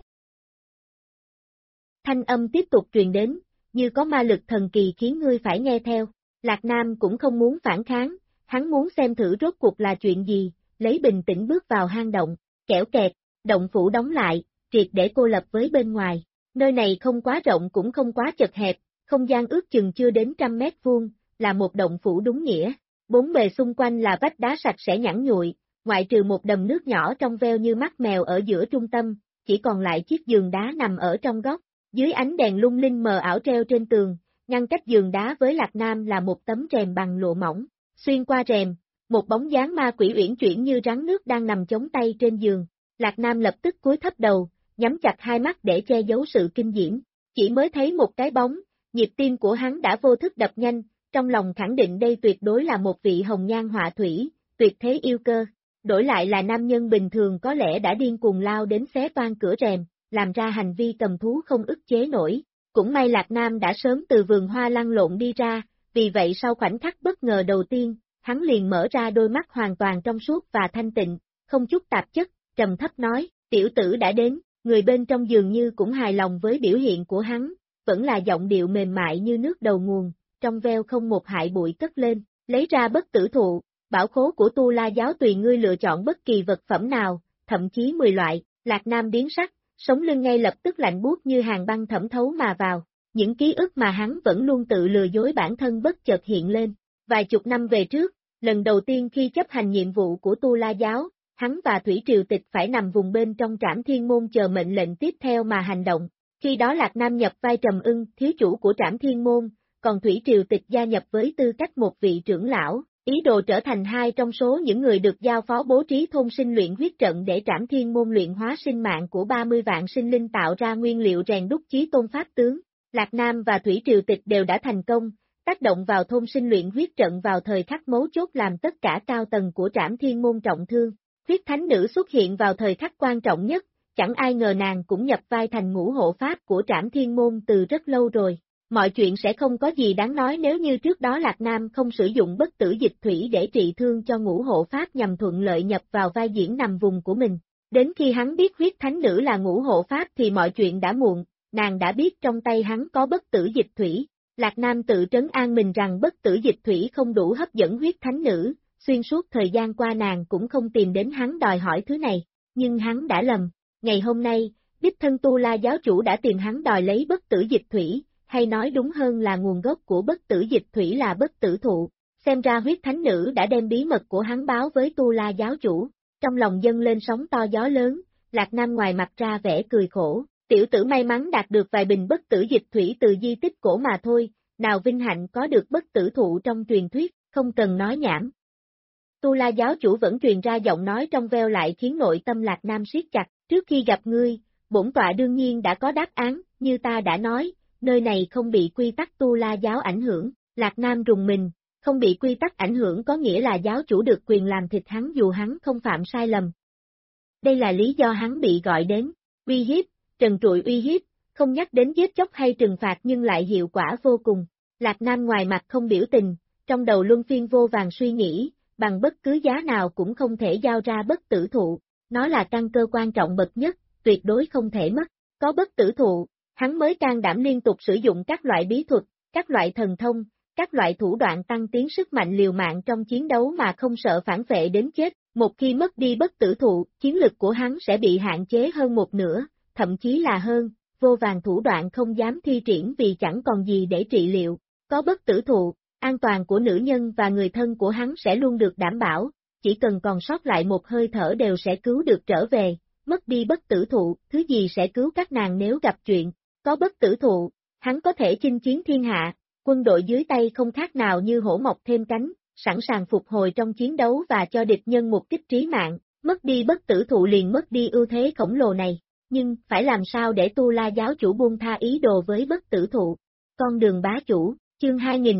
Thanh âm tiếp tục truyền đến, như có ma lực thần kỳ khiến ngươi phải nghe theo. Lạc Nam cũng không muốn phản kháng, hắn muốn xem thử rốt cuộc là chuyện gì, lấy bình tĩnh bước vào hang động, kẽo kẹt, động phủ đóng lại, triệt để cô lập với bên ngoài. Nơi này không quá rộng cũng không quá chật hẹp, không gian ước chừng chưa đến 100 mét vuông, là một động phủ đúng nghĩa. Bốn bề xung quanh là vách đá sạch sẽ nhẵn nhụi, ngoại trừ một đầm nước nhỏ trong veo như mắt mèo ở giữa trung tâm, chỉ còn lại chiếc giường đá nằm ở trong góc. Dưới ánh đèn lung linh mờ ảo treo trên tường, ngăn cách giường đá với Lạc Nam là một tấm rèm bằng lụa mỏng. Xuyên qua rèm, một bóng dáng ma quỷ uyển chuyển như rắn nước đang nằm chống tay trên giường. Lạc Nam lập tức cúi thấp đầu, nhắm chặt hai mắt để che giấu sự kinh diễm. Chỉ mới thấy một cái bóng, nhịp tim của hắn đã vô thức đập nhanh, trong lòng khẳng định đây tuyệt đối là một vị hồng nhan họa thủy, tuyệt thế yêu cơ. Đổi lại là nam nhân bình thường có lẽ đã điên cuồng lao đến xé toang cửa rèm, làm ra hành vi cầm thú không ức chế nổi. Cũng may Lạc Nam đã sớm từ vườn hoa lăn lộn đi ra, vì vậy sau khoảnh khắc bất ngờ đầu tiên, hắn liền mở ra đôi mắt hoàn toàn trong suốt và thanh tịnh, không chút tạp chất, trầm thấp nói, tiểu tử đã đến, người bên trong dường như cũng hài lòng với biểu hiện của hắn, vẫn là giọng điệu mềm mại như nước đầu nguồn, trong veo không một hại bụi cất lên, lấy ra bất tử thụ, bảo khố của Tu La giáo tùy ngươi lựa chọn bất kỳ vật phẩm nào, thậm chí 10 loại, Lạc Nam biến sắc, sống lưng ngay lập tức lạnh buốt như hàng băng thẩm thấu mà vào, những ký ức mà hắn vẫn luôn tự lừa dối bản thân bất chợt hiện lên. Vài chục năm về trước, lần đầu tiên khi chấp hành nhiệm vụ của Tu La giáo, hắn và Thủy Triều Tịch phải nằm vùng bên trong Trảm Thiên Môn chờ mệnh lệnh tiếp theo mà hành động. Khi đó Lạc Nam nhập vai Trầm Ưng, thiếu chủ của Trảm Thiên Môn, còn Thủy Triều Tịch gia nhập với tư cách một vị trưởng lão, ý đồ trở thành hai trong số những người được giao phó bố trí thôn sinh luyện huyết trận để Trảm Thiên Môn luyện hóa sinh mạng của 30 vạn sinh linh tạo ra nguyên liệu rèn đúc chí tôn pháp tướng. Lạc Nam và Thủy Triều Tịch đều đã thành công, tác động vào thôn sinh luyện huyết trận vào thời khắc mấu chốt làm tất cả cao tầng của Trảm Thiên Môn trọng thương. Huyết Thánh Nữ xuất hiện vào thời khắc quan trọng nhất, chẳng ai ngờ nàng cũng nhập vai thành ngũ hộ pháp của Trảm Thiên Môn từ rất lâu rồi. Mọi chuyện sẽ không có gì đáng nói nếu như trước đó Lạc Nam không sử dụng bất tử dịch thủy để trị thương cho ngũ hộ pháp nhằm thuận lợi nhập vào vai diễn nằm vùng của mình. Đến khi hắn biết huyết thánh nữ là ngũ hộ pháp thì mọi chuyện đã muộn, nàng đã biết trong tay hắn có bất tử dịch thủy. Lạc Nam tự trấn an mình rằng bất tử dịch thủy không đủ hấp dẫn huyết thánh nữ, xuyên suốt thời gian qua nàng cũng không tìm đến hắn đòi hỏi thứ này, nhưng hắn đã lầm. Ngày hôm nay, đích thân Tu La giáo chủ đã tìm hắn đòi lấy bất tử dịch thủy. hay nói đúng hơn là nguồn gốc của bất tử dịch thủy là bất tử thụ. Xem ra huyết thánh nữ đã đem bí mật của hắn báo với Tu La giáo chủ. Trong lòng dâng lên sóng to gió lớn, Lạc Nam ngoài mặt ra vẻ cười khổ, tiểu tử may mắn đạt được vài bình bất tử dịch thủy từ di tích cổ mà thôi, nào vinh hạnh có được bất tử thụ trong truyền thuyết, không cần nói nhảm. Tu La giáo chủ vẫn truyền ra giọng nói trong veo lại khiến nội tâm Lạc Nam siết chặt, trước khi gặp ngươi, bổn tọa đương nhiên đã có đáp án, như ta đã nói, nơi này không bị quy tắc Tu La giáo ảnh hưởng, Lạc Nam rùng mình, không bị quy tắc ảnh hưởng có nghĩa là giáo chủ được quyền làm thịt hắn dù hắn không phạm sai lầm. Đây là lý do hắn bị gọi đến, uy hiếp, trần trụi uy hiếp, không nhắc đến giết chóc hay trừng phạt nhưng lại hiệu quả vô cùng. Lạc Nam ngoài mặt không biểu tình, trong đầu luân phiên vô vàng suy nghĩ, bằng bất cứ giá nào cũng không thể giao ra bất tử thụ, nó là căn cơ quan trọng bậc nhất, tuyệt đối không thể mất. Có bất tử thụ, hắn mới can đảm liên tục sử dụng các loại bí thuật, các loại thần thông, các loại thủ đoạn tăng tiến sức mạnh liều mạng trong chiến đấu mà không sợ phản vệ đến chết. Một khi mất đi bất tử thụ, chiến lực của hắn sẽ bị hạn chế hơn một nửa, thậm chí là hơn, vô vàng thủ đoạn không dám thi triển vì chẳng còn gì để trị liệu. Có bất tử thụ, an toàn của nữ nhân và người thân của hắn sẽ luôn được đảm bảo, chỉ cần còn sót lại một hơi thở đều sẽ cứu được trở về. Mất đi bất tử thụ, thứ gì sẽ cứu các nàng nếu gặp chuyện. Có bất tử thụ, hắn có thể chinh chiến thiên hạ, quân đội dưới tay không khác nào như hổ mọc thêm cánh, sẵn sàng phục hồi trong chiến đấu và cho địch nhân một kích trí mạng. Mất đi bất tử thụ liền mất đi ưu thế khổng lồ này, nhưng phải làm sao để Tu La giáo chủ buông tha ý đồ với bất tử thụ. Con đường bá chủ, chương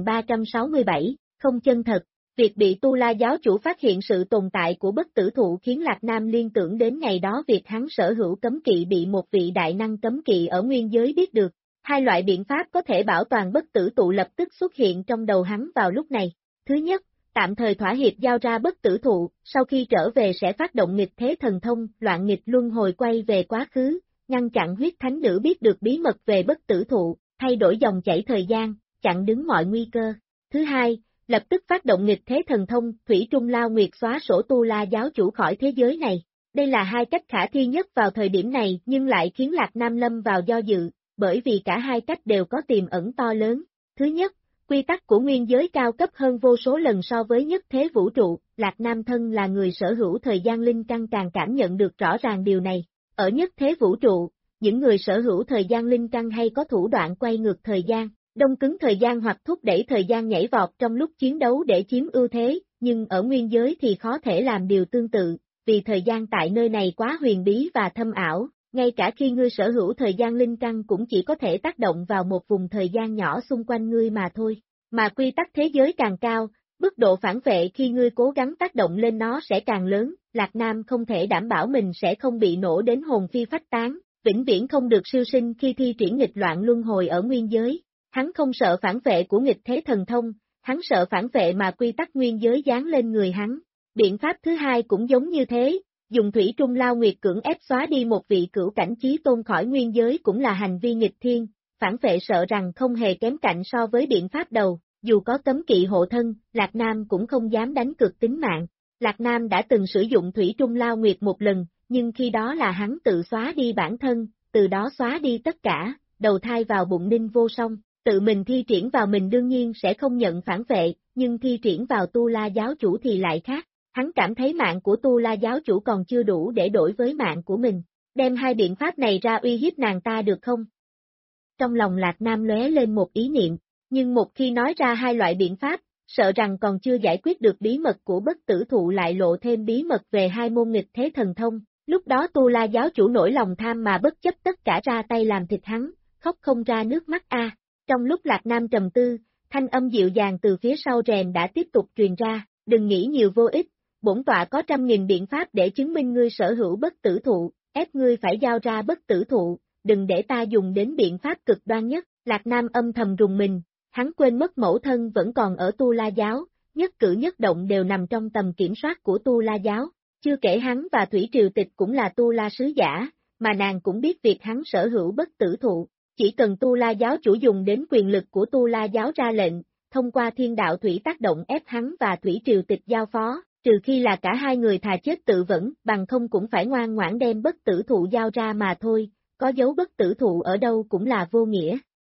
2367, không chân thật. Việc bị Tu La giáo chủ phát hiện sự tồn tại của bất tử thụ khiến Lạc Nam liên tưởng đến ngày đó việc hắn sở hữu cấm kỵ bị một vị đại năng cấm kỵ ở nguyên giới biết được. Hai loại biện pháp có thể bảo toàn bất tử thụ lập tức xuất hiện trong đầu hắn vào lúc này. Thứ nhất, tạm thời thỏa hiệp giao ra bất tử thụ, sau khi trở về sẽ phát động nghịch thế thần thông, loạn nghịch luân hồi quay về quá khứ, ngăn chặn huyết thánh nữ biết được bí mật về bất tử thụ, thay đổi dòng chảy thời gian, chặn đứng mọi nguy cơ. Thứ hai, lập tức phát động nghịch thế thần thông, thủy trung lao nguyệt xóa sổ Tu La giáo chủ khỏi thế giới này. Đây là hai cách khả thi nhất vào thời điểm này nhưng lại khiến Lạc Nam lâm vào do dự, bởi vì cả hai cách đều có tiềm ẩn to lớn. Thứ nhất, quy tắc của nguyên giới cao cấp hơn vô số lần so với nhất thế vũ trụ, Lạc Nam thân là người sở hữu thời gian linh căn càng cảm nhận được rõ ràng điều này. Ở nhất thế vũ trụ, những người sở hữu thời gian linh căn hay có thủ đoạn quay ngược thời gian, đông cứng thời gian hoặc thúc đẩy thời gian nhảy vọt trong lúc chiến đấu để chiếm ưu thế, nhưng ở nguyên giới thì khó thể làm điều tương tự, vì thời gian tại nơi này quá huyền bí và thâm ảo, ngay cả khi ngươi sở hữu thời gian linh căn cũng chỉ có thể tác động vào một vùng thời gian nhỏ xung quanh ngươi mà thôi, mà quy tắc thế giới càng cao, mức độ phản vệ khi ngươi cố gắng tác động lên nó sẽ càng lớn. Lạc Nam không thể đảm bảo mình sẽ không bị nổ đến hồn phi phách tán, vĩnh viễn không được siêu sinh khi thi triển nghịch loạn luân hồi ở nguyên giới. Hắn không sợ phản vệ của nghịch thế thần thông, hắn sợ phản vệ mà quy tắc nguyên giới dán lên người hắn. Biện pháp thứ hai cũng giống như thế, dùng thủy trung lao nguyệt cưỡng ép xóa đi một vị cửu cảnh chí tôn khỏi nguyên giới cũng là hành vi nghịch thiên, phản vệ sợ rằng không hề kém cạnh so với biện pháp đầu, dù có cấm kỵ hộ thân, Lạc Nam cũng không dám đánh cược tính mạng. Lạc Nam đã từng sử dụng thủy trung lao nguyệt một lần, nhưng khi đó là hắn tự xóa đi bản thân, từ đó xóa đi tất cả, đầu thai vào bụng Ninh Vô Song. Tự mình thi triển vào mình đương nhiên sẽ không nhận phản vệ, nhưng thi triển vào Tu La giáo chủ thì lại khác. Hắn cảm thấy mạng của Tu La giáo chủ còn chưa đủ để đổi với mạng của mình. Đem hai biện pháp này ra uy hiếp nàng ta được không? Trong lòng Lạc Nam lóe lên một ý niệm, nhưng một khi nói ra hai loại biện pháp, sợ rằng còn chưa giải quyết được bí mật của bất tử thụ lại lộ thêm bí mật về hai môn nghịch thế thần thông. Lúc đó Tu La giáo chủ nổi lòng tham mà bất chấp tất cả ra tay làm thịt hắn, khóc không ra nước mắt a. Trong lúc Lạc Nam trầm tư, thanh âm dịu dàng từ phía sau rèm đã tiếp tục truyền ra, đừng nghĩ nhiều vô ích, bổn tọa có 100.000 biện pháp để chứng minh ngươi sở hữu bất tử thụ, ép ngươi phải giao ra bất tử thụ, đừng để ta dùng đến biện pháp cực đoan nhất. Lạc Nam âm thầm rùng mình, hắn quên mất mẫu thân vẫn còn ở Tu La giáo, nhất cử nhất động đều nằm trong tầm kiểm soát của Tu La giáo, chưa kể hắn và Thủy Triều Tịch cũng là Tu La sứ giả, mà nàng cũng biết việc hắn sở hữu bất tử thụ. Chỉ cần Tu La giáo chủ dùng đến quyền lực của Tu La giáo ra lệnh, thông qua thiên đạo thủy tác động ép hắn và Thủy Triều Tịch giao phó, trừ khi là cả hai người thà chết tự vẫn, bằng không cũng phải ngoan ngoãn đem bất tử thụ giao ra mà thôi, có dấu bất tử thụ ở đâu cũng là vô nghĩa.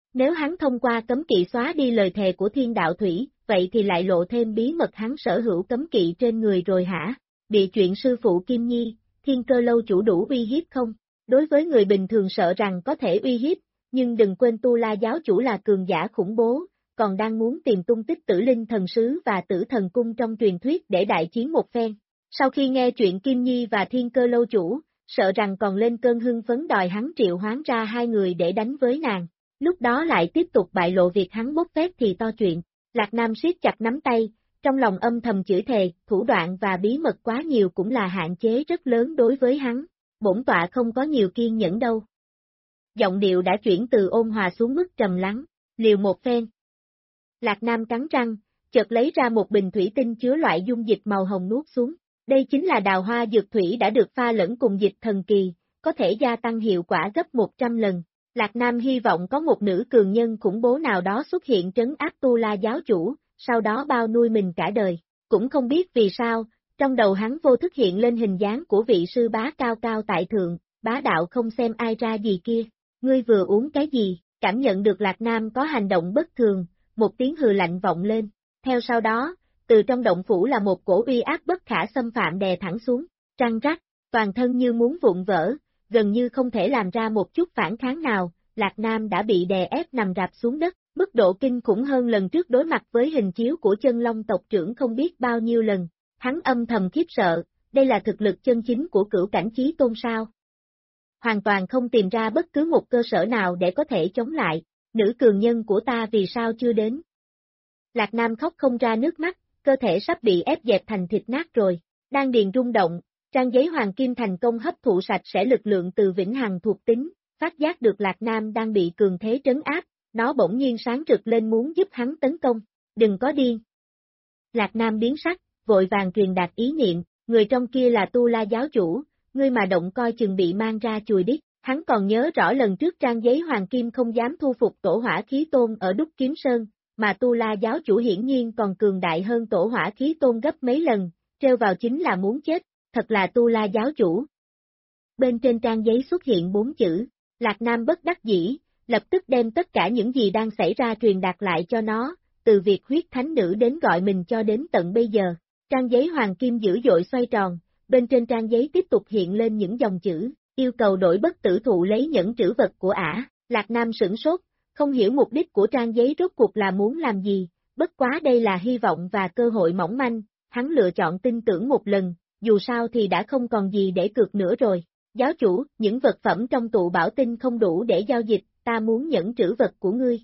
Nếu hắn thông qua cấm kỵ xóa đi lời thề của thiên đạo thủy, vậy thì lại lộ thêm bí mật hắn sở hữu cấm kỵ trên người rồi hả? Bị chuyện sư phụ Kim Nhi, Thiên Cơ lâu chủ đủ uy hiếp không? Đối với người bình thường sợ rằng có thể uy hiếp, nhưng đừng quên Tu La giáo chủ là cường giả khủng bố, còn đang muốn tìm tung tích Tử Linh thần sứ và Tử thần cung trong truyền thuyết để đại chiến một phen. Sau khi nghe chuyện Kim Nhi và Thiên Cơ lâu chủ, sợ rằng còn lên cơn hưng phấn đòi hắn triệu hoán ra hai người để đánh với nàng. Lúc đó lại tiếp tục bại lộ việc hắn bốc phét thì to chuyện. Lạc Nam siết chặt nắm tay, trong lòng âm thầm chửi thề, thủ đoạn và bí mật quá nhiều cũng là hạn chế rất lớn đối với hắn. Bổn tọa không có nhiều kiên nhẫn đâu. Giọng điệu đã chuyển từ ôn hòa xuống mức trầm lắng, liều một phen. Lạc Nam cắn răng, chợt lấy ra một bình thủy tinh chứa loại dung dịch màu hồng nuốt xuống. Đây chính là đào hoa dược thủy đã được pha lẫn cùng dịch thần kỳ, có thể gia tăng hiệu quả gấp 100 lần. Lạc Nam hy vọng có một nữ cường nhân khủng bố nào đó xuất hiện trấn áp Tu La giáo chủ, sau đó bao nuôi mình cả đời. Cũng không biết vì sao, trong đầu hắn vô thức hiện lên hình dáng của vị sư bá cao cao tại thượng, bá đạo không xem ai ra gì kia. Ngươi vừa uống cái gì? Cảm nhận được Lạc Nam có hành động bất thường, một tiếng hừ lạnh vọng lên. Theo sau đó, từ trong động phủ là một cổ uy áp bất khả xâm phạm đè thẳng xuống, răng rắc, toàn thân như muốn vụn vỡ, gần như không thể làm ra một chút phản kháng nào, Lạc Nam đã bị đè ép nằm rạp xuống đất, mức độ kinh khủng hơn lần trước đối mặt với hình chiếu của chân long tộc trưởng không biết bao nhiêu lần, hắn âm thầm khiếp sợ, đây là thực lực chân chính của cửu cảnh chí tôn sao. Hoàn toàn không tìm ra bất cứ một cơ sở nào để có thể chống lại, nữ cường nhân của ta vì sao chưa đến. Lạc Nam khóc không ra nước mắt, cơ thể sắp bị ép dẹp thành thịt nát rồi, đang điền rung động, trang giấy hoàng kim thành công hấp thụ sạch sẽ lực lượng từ vĩnh hằng thuộc tính, phát giác được Lạc Nam đang bị cường thế trấn áp, nó bỗng nhiên sáng rực lên muốn giúp hắn tấn công, đừng có điên. Lạc Nam biến sắc, vội vàng truyền đạt ý niệm, người trong kia là Tu La giáo chủ, ngươi mà động coi chừng bị mang ra chùi đít, hắn còn nhớ rõ lần trước trang giấy hoàng kim không dám thu phục tổ hỏa khí tôn ở Đúc Kiếm Sơn, mà Tu La giáo chủ hiển nhiên còn cường đại hơn tổ hỏa khí tôn gấp mấy lần, trêu vào chính là muốn chết, thật là Tu La giáo chủ. Bên trên trang giấy xuất hiện 4 chữ, Lạc Nam bất đắc dĩ, lập tức đem tất cả những gì đang xảy ra truyền đạt lại cho nó, từ việc huyết thánh nữ đến gọi mình cho đến tận bây giờ. Trang giấy hoàng kim dữ dội xoay tròn, bên trên trang giấy tiếp tục hiện lên những dòng chữ, yêu cầu đổi bất tử thụ lấy nhẫn trữ vật của ả. Lạc Nam sửng sốt, không hiểu mục đích của trang giấy rốt cuộc là muốn làm gì, bất quá đây là hy vọng và cơ hội mỏng manh, hắn lựa chọn tin tưởng một lần, dù sao thì đã không còn gì để cược nữa rồi. Giáo chủ, những vật phẩm trong tụ bảo tinh không đủ để giao dịch, ta muốn nhẫn trữ vật của ngươi.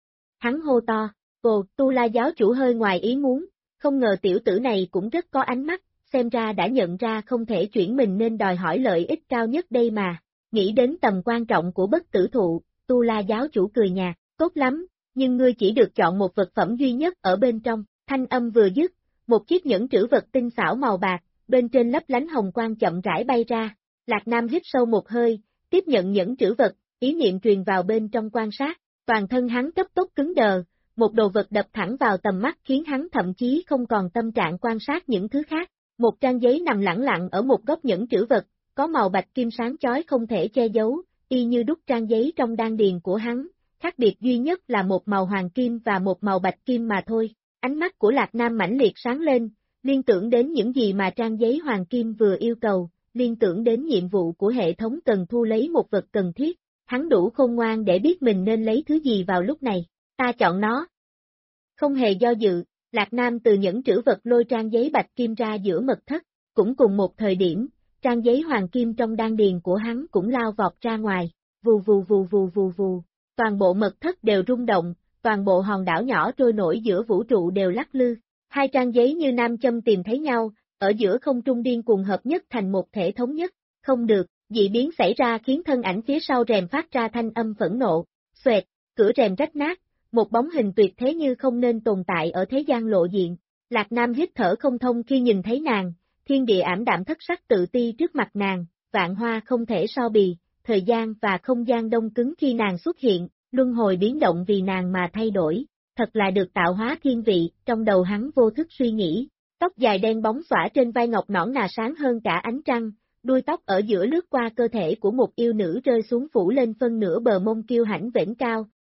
Hắn hô to, Tu La giáo chủ hơi ngoài ý muốn, không ngờ tiểu tử này cũng rất có ánh mắt, xem ra đã nhận ra không thể chuyển mình nên đòi hỏi lợi ích cao nhất đây mà. Nghĩ đến tầm quan trọng của bất tử thụ, Tu La giáo chủ cười nhạt, tốt lắm, nhưng ngươi chỉ được chọn một vật phẩm duy nhất ở bên trong. Thanh âm vừa dứt, một chiếc nhẫn trữ vật tinh xảo màu bạc, bên trên lấp lánh hồng quang chậm rãi bay ra. Lạc Nam hít sâu một hơi, tiếp nhận nhẫn trữ vật, ý niệm truyền vào bên trong quan sát, toàn thân hắn cấp tốc cứng đờ, một đồ vật đập thẳng vào tầm mắt khiến hắn thậm chí không còn tâm trạng quan sát những thứ khác. Một trang giấy nằm lẳng lặng ở một góc nhẫn trữ vật, có màu bạch kim sáng chói không thể che giấu, y như đúc trang giấy trong đan điền của hắn, khác biệt duy nhất là một màu hoàng kim và một màu bạch kim mà thôi. Ánh mắt của Lạc Nam mãnh liệt sáng lên, liên tưởng đến những gì mà trang giấy hoàng kim vừa yêu cầu, liên tưởng đến nhiệm vụ của hệ thống cần thu lấy một vật cần thiết, hắn đủ khôn ngoan để biết mình nên lấy thứ gì vào lúc này, ta chọn nó. Không hề do dự, Lạc Nam từ nhẫn trữ vật lôi trang giấy bạch kim ra giữa mật thất, cũng cùng một thời điểm, trang giấy hoàng kim trong đan điền của hắn cũng lao vọt ra ngoài, vù vù vù vù vù vù, toàn bộ mật thất đều rung động, toàn bộ hòn đảo nhỏ trôi nổi giữa vũ trụ đều lắc lư, hai trang giấy như nam châm tìm thấy nhau, ở giữa không trung điên cuồng hợp nhất thành một thể thống nhất, không được, dị biến xảy ra khiến thân ảnh phía sau rèm phát ra thanh âm phẫn nộ, xoẹt, cửa rèm rách nát, một bóng hình tuyệt thế như không nên tồn tại ở thế gian lộ diện, Lạc Nam hít thở không thông khi nhìn thấy nàng, thiên địa ảm đạm thất sắc tự ti trước mặt nàng, vạn hoa không thể so bì, thời gian và không gian đông cứng khi nàng xuất hiện, luân hồi biến động vì nàng mà thay đổi, thật là được tạo hóa thiên vị, trong đầu hắn vô thức suy nghĩ. Tóc dài đen bóng xõa trên vai ngọc nõn nà sáng hơn cả ánh trăng, đuôi tóc ở giữa lướt qua cơ thể của một yêu nữ rơi xuống phủ lên phân nửa bờ mông kiêu hãnh vểnh cao,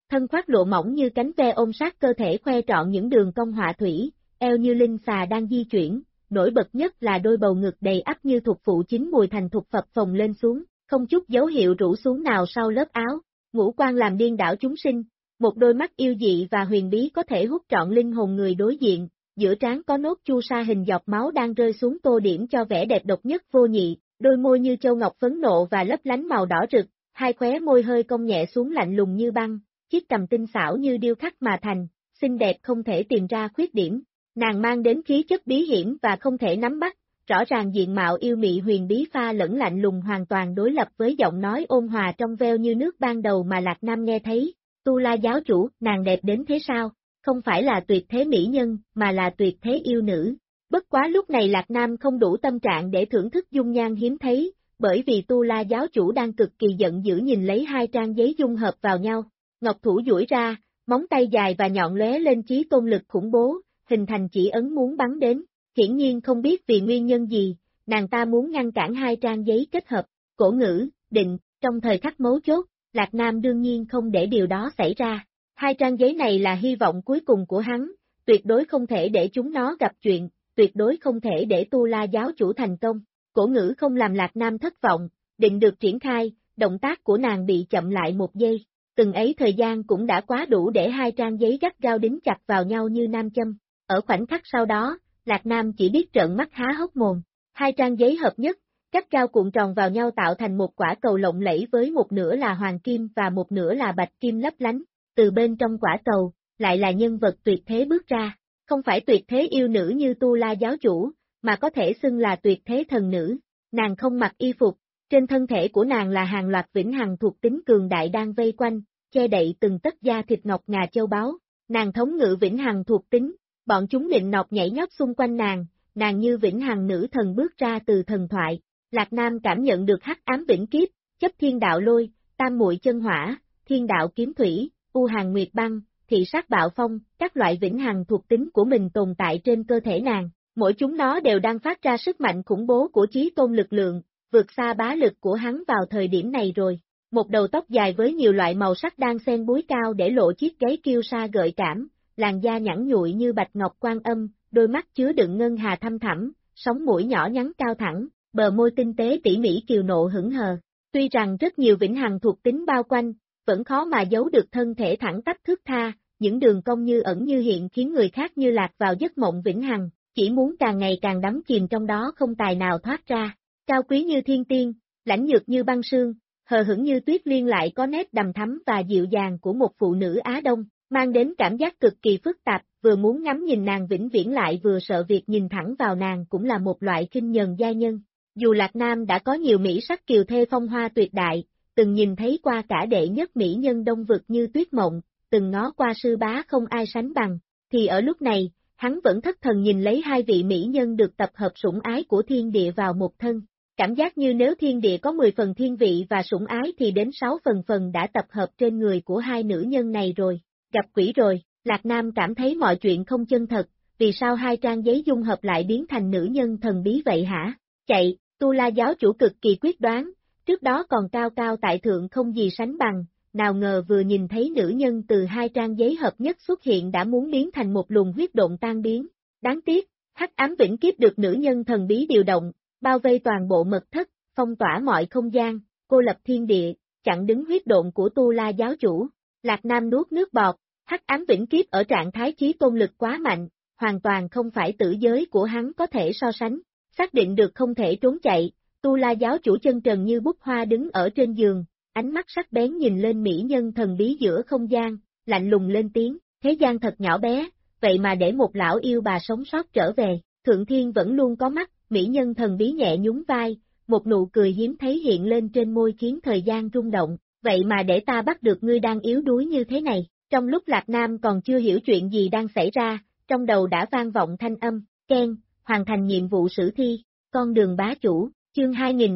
thân khoác lụa mỏng như cánh ve ôm sát cơ thể khoe trọn những đường cong họa thủy, eo như linh xà đang di chuyển, nổi bật nhất là đôi bầu ngực đầy ắp như thuộc phụ chín mùi thành thục phập phồng lên xuống, không chút dấu hiệu rũ xuống nào sau lớp áo, ngũ quan làm điên đảo chúng sinh, một đôi mắt yêu dị và huyền bí có thể hút trọn linh hồn người đối diện, giữa trán có nốt chu sa hình giọt máu đang rơi xuống tô điểm cho vẻ đẹp độc nhất vô nhị, đôi môi như châu ngọc phấn nộ và lấp lánh màu đỏ rực, hai khóe môi hơi cong nhẹ xuống lạnh lùng như băng, chiếc cằm tinh xảo như điêu khắc mà thành, xinh đẹp không thể tìm ra khuyết điểm. Nàng mang đến khí chất bí hiểm và không thể nắm bắt, rõ ràng diện mạo yêu mị huyền bí pha lẫn lạnh lùng hoàn toàn đối lập với giọng nói ôn hòa trong veo như nước ban đầu mà Lạc Nam nghe thấy. Tu La giáo chủ, nàng đẹp đến thế sao? Không phải là tuyệt thế mỹ nhân, mà là tuyệt thế yêu nữ. Bất quá lúc này Lạc Nam không đủ tâm trạng để thưởng thức dung nhan hiếm thấy, bởi vì Tu La giáo chủ đang cực kỳ giận dữ nhìn lấy hai trang giấy dung hợp vào nhau. Ngọc thủ duỗi ra, móng tay dài và nhọn lóe lên chí tôn lực khủng bố, hình thành chỉ ấn muốn bắn đến, hiển nhiên không biết vì nguyên nhân gì, nàng ta muốn ngăn cản hai trang giấy kết hợp, cổ ngữ, định, trong thời khắc mấu chốt, Lạc Nam đương nhiên không để điều đó xảy ra, hai trang giấy này là hy vọng cuối cùng của hắn, tuyệt đối không thể để chúng nó gặp chuyện, tuyệt đối không thể để Tu La giáo chủ thành công, cổ ngữ không làm Lạc Nam thất vọng, định được triển khai, động tác của nàng bị chậm lại một giây. Từng ấy thời gian cũng đã quá đủ để hai trang giấy gắt gao đính chặt vào nhau như nam châm. Ở khoảnh khắc sau đó, Lạc Nam chỉ biết trợn mắt há hốc mồm. Hai trang giấy hợp nhất, gắt gao cuộn tròn vào nhau tạo thành một quả cầu lộng lẫy với một nửa là hoàng kim và một nửa là bạch kim lấp lánh. Từ bên trong quả cầu, lại là nhân vật tuyệt thế bước ra. Không phải tuyệt thế yêu nữ như Tu La giáo chủ, mà có thể xưng là tuyệt thế thần nữ. Nàng không mặc y phục. Trên thân thể của nàng là hàng loạt vĩnh hằng thuộc tính cường đại đang vây quanh, che đậy từng tấc da thịt ngọc ngà châu báu. Nàng thống ngự vĩnh hằng thuộc tính, bọn chúng nịnh nọt nhảy nhót xung quanh nàng như vĩnh hằng nữ thần bước ra từ thần thoại. Lạc Nam cảm nhận được hắc ám vĩnh kiếp, chấp thiên đạo lôi, tam muội chân hỏa, thiên đạo kiếm thủy, u hàng nguyệt băng, thị sát bạo phong, các loại vĩnh hằng thuộc tính của mình tồn tại trên cơ thể nàng. Mỗi chúng nó đều đang phát ra sức mạnh khủng bố của chí tôn lực lượng, vượt xa bá lực của hắn vào thời điểm này rồi. Một đầu tóc dài với nhiều loại màu sắc đang xen búi cao để lộ chiếc gáy kiêu sa gợi cảm, làn da nhẵn nhụi như bạch ngọc quan âm, đôi mắt chứa đựng ngân hà thâm thẳm, sống mũi nhỏ nhắn cao thẳng, bờ môi tinh tế tỉ mỉ kiều nộ hững hờ. Tuy rằng rất nhiều vĩnh hằng thuộc tính bao quanh, vẫn khó mà giấu được thân thể thẳng tắp thướt tha, những đường cong như ẩn như hiện khiến người khác như lạc vào giấc mộng vĩnh hằng, chỉ muốn càng ngày càng đắm chìm trong đó không tài nào thoát ra. Cao quý như thiên tiên, lãnh nhược như băng sương, hờ hững như tuyết liên lại có nét đằm thắm và dịu dàng của một phụ nữ Á Đông, mang đến cảm giác cực kỳ phức tạp, vừa muốn ngắm nhìn nàng vĩnh viễn lại vừa sợ việc nhìn thẳng vào nàng cũng là một loại khinh nhờn giai nhân. Dù Lạc Nam đã có nhiều mỹ sắc kiều thê phong hoa tuyệt đại, từng nhìn thấy qua cả đệ nhất mỹ nhân đông vực như Tuyết Mộng, từng ngó qua sư bá không ai sánh bằng, thì ở lúc này, hắn vẫn thất thần nhìn lấy hai vị mỹ nhân được tập hợp sủng ái của thiên địa vào một thân. Cảm giác như nếu thiên địa có 10 phần thiên vị và sủng ái thì đến 6 phần đã tập hợp trên người của hai nữ nhân này rồi. Gặp quỷ rồi, Lạc Nam cảm thấy mọi chuyện không chân thật, vì sao hai trang giấy dung hợp lại biến thành nữ nhân thần bí vậy hả? Chạy, Tu La giáo chủ cực kỳ quyết đoán, trước đó còn cao cao tại thượng không gì sánh bằng, nào ngờ vừa nhìn thấy nữ nhân từ hai trang giấy hợp nhất xuất hiện đã muốn biến thành một luồng huyết độn tan biến. Đáng tiếc, hắc ám vĩnh kiếp được nữ nhân thần bí điều động, bao vây toàn bộ mật thất, phong tỏa mọi không gian, cô lập thiên địa, chặn đứng huyết độn của Tu La giáo chủ. Lạc Nam nuốt nước bọt, hắc ám vĩnh kiếp ở trạng thái chí tôn lực quá mạnh, hoàn toàn không phải tử giới của hắn có thể so sánh. Xác định được không thể trốn chạy, Tu La giáo chủ chân trần như búp hoa đứng ở trên giường, ánh mắt sắc bén nhìn lên mỹ nhân thần bí giữa không gian, lạnh lùng lên tiếng, thế gian thật nhỏ bé, vậy mà để một lão yêu bà sống sót trở về, thượng thiên vẫn luôn có mắt, mỹ nhân thần bí nhẹ nhún vai, một nụ cười hiếm thấy hiện lên trên môi khiến thời gian rung động, vậy mà để ta bắt được ngươi đang yếu đuối như thế này. Trong lúc Lạc Nam còn chưa hiểu chuyện gì đang xảy ra, trong đầu đã vang vọng thanh âm, keng, hoàn thành nhiệm vụ sử thi, con đường bá chủ, chương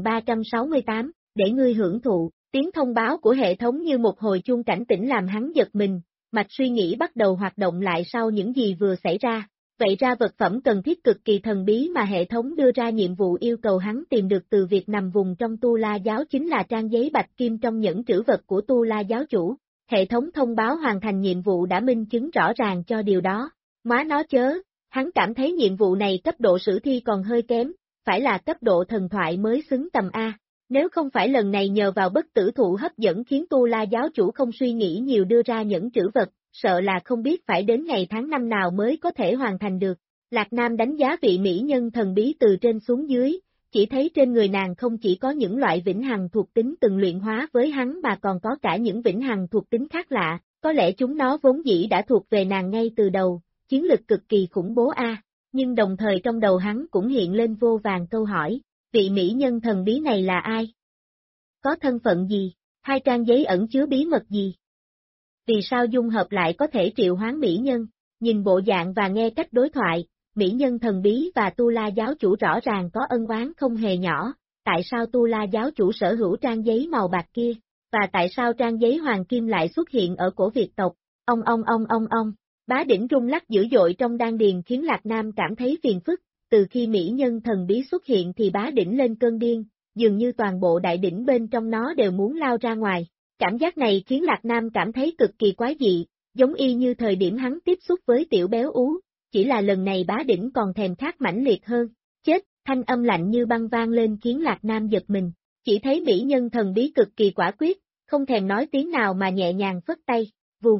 2368, để ngươi hưởng thụ, tiếng thông báo của hệ thống như một hồi chuông cảnh tỉnh làm hắn giật mình, mạch suy nghĩ bắt đầu hoạt động lại sau những gì vừa xảy ra. Vậy ra vật phẩm cần thiết cực kỳ thần bí mà hệ thống đưa ra nhiệm vụ yêu cầu hắn tìm được từ việc nằm vùng trong Tu La giáo chính là trang giấy bạch kim trong nhẫn trữ vật của Tu La giáo chủ. Hệ thống thông báo hoàn thành nhiệm vụ đã minh chứng rõ ràng cho điều đó. Má nó chớ, hắn cảm thấy nhiệm vụ này cấp độ sử thi còn hơi kém, phải là cấp độ thần thoại mới xứng tầm A. Nếu không phải lần này nhờ vào bất tử thụ hấp dẫn khiến Tu La giáo chủ không suy nghĩ nhiều đưa ra những trữ vật, sợ là không biết phải đến ngày tháng năm nào mới có thể hoàn thành được. Lạc Nam đánh giá vị mỹ nhân thần bí từ trên xuống dưới, chỉ thấy trên người nàng không chỉ có những loại vĩnh hằng thuộc tính từng luyện hóa với hắn mà còn có cả những vĩnh hằng thuộc tính khác lạ, có lẽ chúng nó vốn dĩ đã thuộc về nàng ngay từ đầu, chiến lực cực kỳ khủng bố a. Nhưng đồng thời trong đầu hắn cũng hiện lên vô vàn câu hỏi, vị mỹ nhân thần bí này là ai? Có thân phận gì? Hai trang giấy ẩn chứa bí mật gì? Vì sao dung hợp lại có thể triệu hoán mỹ nhân? Nhìn bộ dạng và nghe cách đối thoại, mỹ nhân thần bí và Tu La giáo chủ rõ ràng có ân oán không hề nhỏ, tại sao Tu La giáo chủ sở hữu trang giấy màu bạc kia, và tại sao trang giấy hoàng kim lại xuất hiện ở cổ Việt tộc? Ông, bá đỉnh rung lắc dữ dội trong đan điền khiến Lạc Nam cảm thấy phiền phức, từ khi mỹ nhân thần bí xuất hiện thì bá đỉnh lên cơn điên, dường như toàn bộ đại đỉnh bên trong nó đều muốn lao ra ngoài. Cảm giác này khiến Lạc Nam cảm thấy cực kỳ quái dị, giống y như thời điểm hắn tiếp xúc với tiểu béo ú, chỉ là lần này bá đỉnh còn thèm khát mãnh liệt hơn. Chết, thanh âm lạnh như băng vang lên khiến Lạc Nam giật mình, chỉ thấy mỹ nhân thần bí cực kỳ quả quyết, không thèm nói tiếng nào mà nhẹ nhàng phất tay, vù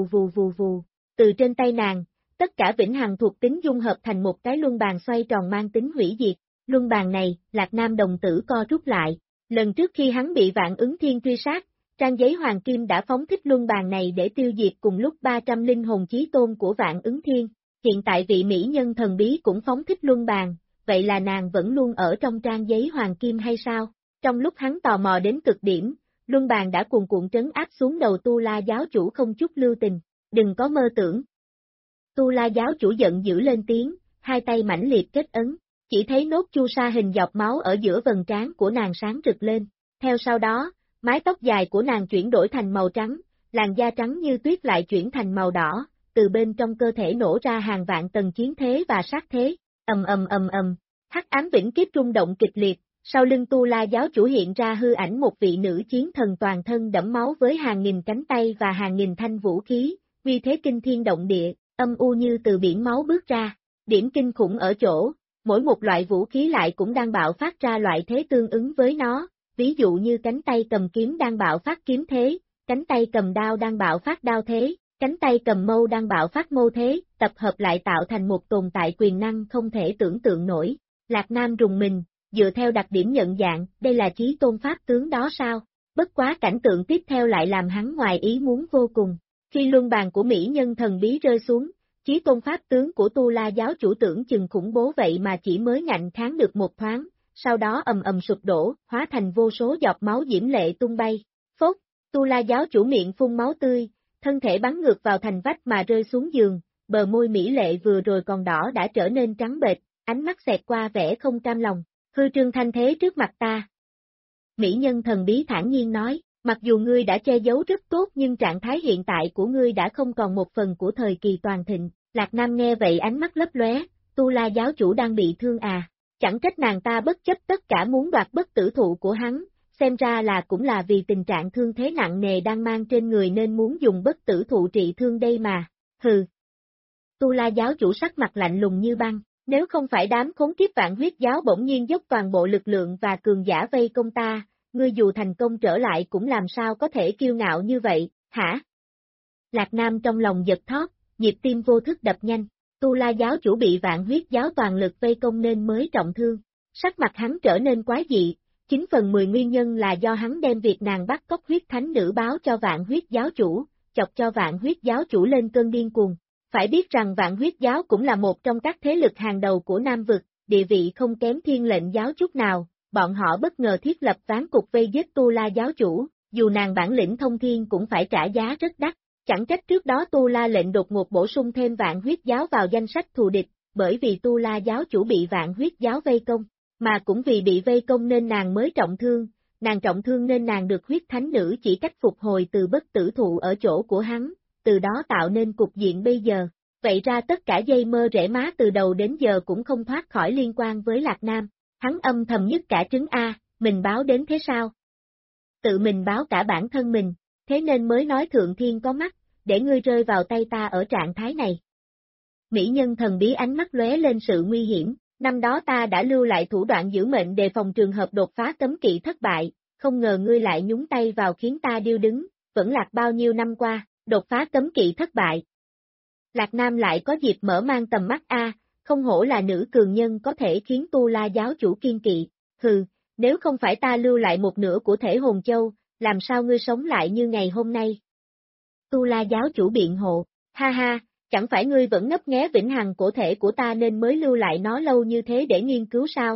vù, từ trên tay nàng, tất cả vĩnh hằng thuộc tính dung hợp thành một cái luân bàn xoay tròn mang tính hủy diệt. Luân bàn này, Lạc Nam đồng tử co rút lại, lần trước khi hắn bị Vạn Ứng Thiên truy sát, trang giấy hoàng kim đã phóng thích luân bàn này để tiêu diệt cùng lúc 300 linh hồn chí tôn của Vạn Ứng Thiên, hiện tại vị mỹ nhân thần bí cũng phóng thích luân bàn, vậy là nàng vẫn luôn ở trong trang giấy hoàng kim hay sao? Trong lúc hắn tò mò đến cực điểm, luân bàn đã cuồn cuộn trấn áp xuống đầu Tu La giáo chủ không chút lưu tình, đừng có mơ tưởng. Tu La giáo chủ giận dữ lên tiếng, hai tay mãnh liệt kết ấn, chỉ thấy nốt chu sa hình dọc máu ở giữa vầng trán của nàng sáng rực lên, theo sau đó, mái tóc dài của nàng chuyển đổi thành màu trắng, làn da trắng như tuyết lại chuyển thành màu đỏ, từ bên trong cơ thể nổ ra hàng vạn tầng chiến thế và sát thế, ầm, hắc ám vĩnh kiếp rung động kịch liệt, sau lưng Tu La giáo chủ hiện ra hư ảnh một vị nữ chiến thần toàn thân đẫm máu với hàng nghìn cánh tay và hàng nghìn thanh vũ khí, uy thế kinh thiên động địa, âm u như từ biển máu bước ra, điểm kinh khủng ở chỗ, mỗi một loại vũ khí lại cũng đang bạo phát ra loại thế tương ứng với nó, ví dụ như cánh tay cầm kiếm đang bạo phát kiếm thế, cánh tay cầm đao đang bạo phát đao thế, cánh tay cầm mâu đang bạo phát mâu thế, tập hợp lại tạo thành một tồn tại quyền năng không thể tưởng tượng nổi. Lạc Nam rùng mình, dựa theo đặc điểm nhận dạng, đây là chí tôn pháp tướng đó sao? Bất quá cảnh tượng tiếp theo lại làm hắn ngoài ý muốn vô cùng. Khi luân bàn của mỹ nhân thần bí rơi xuống, chí tôn pháp tướng của Tu La giáo chủ tưởng chừng khủng bố vậy mà chỉ mới ngạnh kháng được một thoáng, sau đó ầm sụp đổ, hóa thành vô số giọt máu diễm lệ tung bay. Phốt, Tu La giáo chủ miệng phun máu tươi, thân thể bắn ngược vào thành vách mà rơi xuống giường, bờ môi mỹ lệ vừa rồi còn đỏ đã trở nên trắng bệch, ánh mắt xẹt qua vẻ không cam lòng, hư trương thanh thế trước mặt ta. Mỹ nhân thần bí thản nhiên nói, mặc dù ngươi đã che giấu rất tốt nhưng trạng thái hiện tại của ngươi đã không còn một phần của thời kỳ toàn thịnh. Lạc Nam nghe vậy ánh mắt lấp lóe, Tu La giáo chủ đang bị thương à, chẳng trách nàng ta bất chấp tất cả muốn đoạt bất tử thụ của hắn, xem ra là cũng là vì tình trạng thương thế nặng nề đang mang trên người nên muốn dùng bất tử thụ trị thương đây mà, hừ. Tu La giáo chủ sắc mặt lạnh lùng như băng, nếu không phải đám khốn kiếp Vạn Huyết giáo bỗng nhiên dốc toàn bộ lực lượng và cường giả vây công ta, ngươi dù thành công trở lại cũng làm sao có thể kiêu ngạo như vậy, hả? Lạc Nam trong lòng giật thót, nhịp tim vô thức đập nhanh, Tu La giáo chủ bị Vạn Huyết giáo toàn lực vây công nên mới trọng thương, sắc mặt hắn trở nên quái dị, 9/10 nguyên nhân là do hắn đem việc nàng bắt cóc huyết thánh nữ báo cho Vạn Huyết giáo chủ, chọc cho Vạn Huyết giáo chủ lên cơn điên cuồng. Phải biết rằng Vạn Huyết giáo cũng là một trong các thế lực hàng đầu của Nam Vực, địa vị không kém Thiên Lệnh giáo chút nào, bọn họ bất ngờ thiết lập ván cục vây giết Tu La giáo chủ, dù nàng bản lĩnh thông thiên cũng phải trả giá rất đắt, chẳng trách trước đó Tu La lệnh đột ngột bổ sung thêm Vạn Huyết giáo vào danh sách thù địch, bởi vì Tu La giáo chủ bị Vạn Huyết giáo vây công, mà cũng vì bị vây công nên nàng mới trọng thương, nàng trọng thương nên nàng được huyết thánh nữ chỉ cách phục hồi từ bất tử thụ ở chỗ của hắn, từ đó tạo nên cục diện bây giờ. Vậy ra tất cả dây mơ rễ má từ đầu đến giờ cũng không thoát khỏi liên quan với Lạc Nam, hắn âm thầm nhất cả trứng A, mình báo đến thế sao? Tự mình báo cả bản thân mình, thế nên mới nói thượng thiên có mắt, để ngươi rơi vào tay ta ở trạng thái này. Mỹ nhân thần bí ánh mắt lóe lên sự nguy hiểm, năm đó ta đã lưu lại thủ đoạn giữ mệnh đề phòng trường hợp đột phá cấm kỵ thất bại, không ngờ ngươi lại nhúng tay vào khiến ta điêu đứng, vẫn lạc bao nhiêu năm qua, đột phá cấm kỵ thất bại. Lạc Nam lại có dịp mở mang tầm mắt không hổ là nữ cường nhân có thể khiến Tu La giáo chủ kiên kỵ, hừ, nếu không phải ta lưu lại một nửa của thể hồn châu, làm sao ngươi sống lại như ngày hôm nay? Tu La giáo chủ biện hộ, ha ha, chẳng phải ngươi vẫn ngấp nghé vĩnh hằng cổ thể của ta nên mới lưu lại nó lâu như thế để nghiên cứu sao?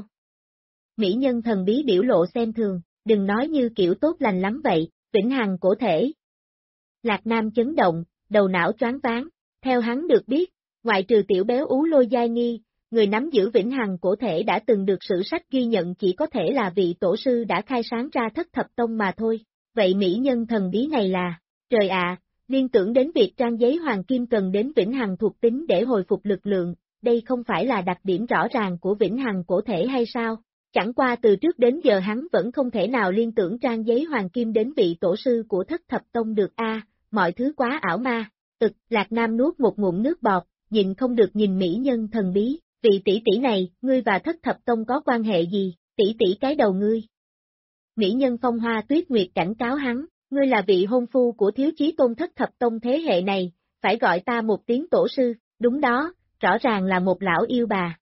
Mỹ nhân thần bí biểu lộ xem thường, đừng nói như kiểu tốt lành lắm vậy, vĩnh hằng cổ thể. Lạc Nam chấn động, đầu não choáng váng, theo hắn được biết, ngoại trừ tiểu béo ú Lôi Giai Nghi, người nắm giữ vĩnh hằng cổ thể đã từng được sử sách ghi nhận chỉ có thể là vị tổ sư đã khai sáng ra thất thập tông mà thôi, vậy mỹ nhân thần bí này là, trời ạ, liên tưởng đến việc trang giấy hoàng kim cần đến vĩnh hằng thuộc tính để hồi phục lực lượng, đây không phải là đặc điểm rõ ràng của vĩnh hằng cổ thể hay sao? Chẳng qua từ trước đến giờ hắn vẫn không thể nào liên tưởng trang giấy hoàng kim đến vị tổ sư của thất thập tông được mọi thứ quá ảo ma. Lạc Nam nuốt một ngụm nước bọt, nhịn không được nhìn mỹ nhân thần bí, vị tỷ tỷ này, ngươi và thất thập tông có quan hệ gì, tỷ tỷ cái đầu ngươi. Mỹ nhân Phong Hoa Tuyết Nguyệt cảnh cáo hắn, ngươi là vị hôn phu của thiếu chí tôn thất thập tông thế hệ này, phải gọi ta một tiếng tổ sư, đúng đó, rõ ràng là một lão yêu bà.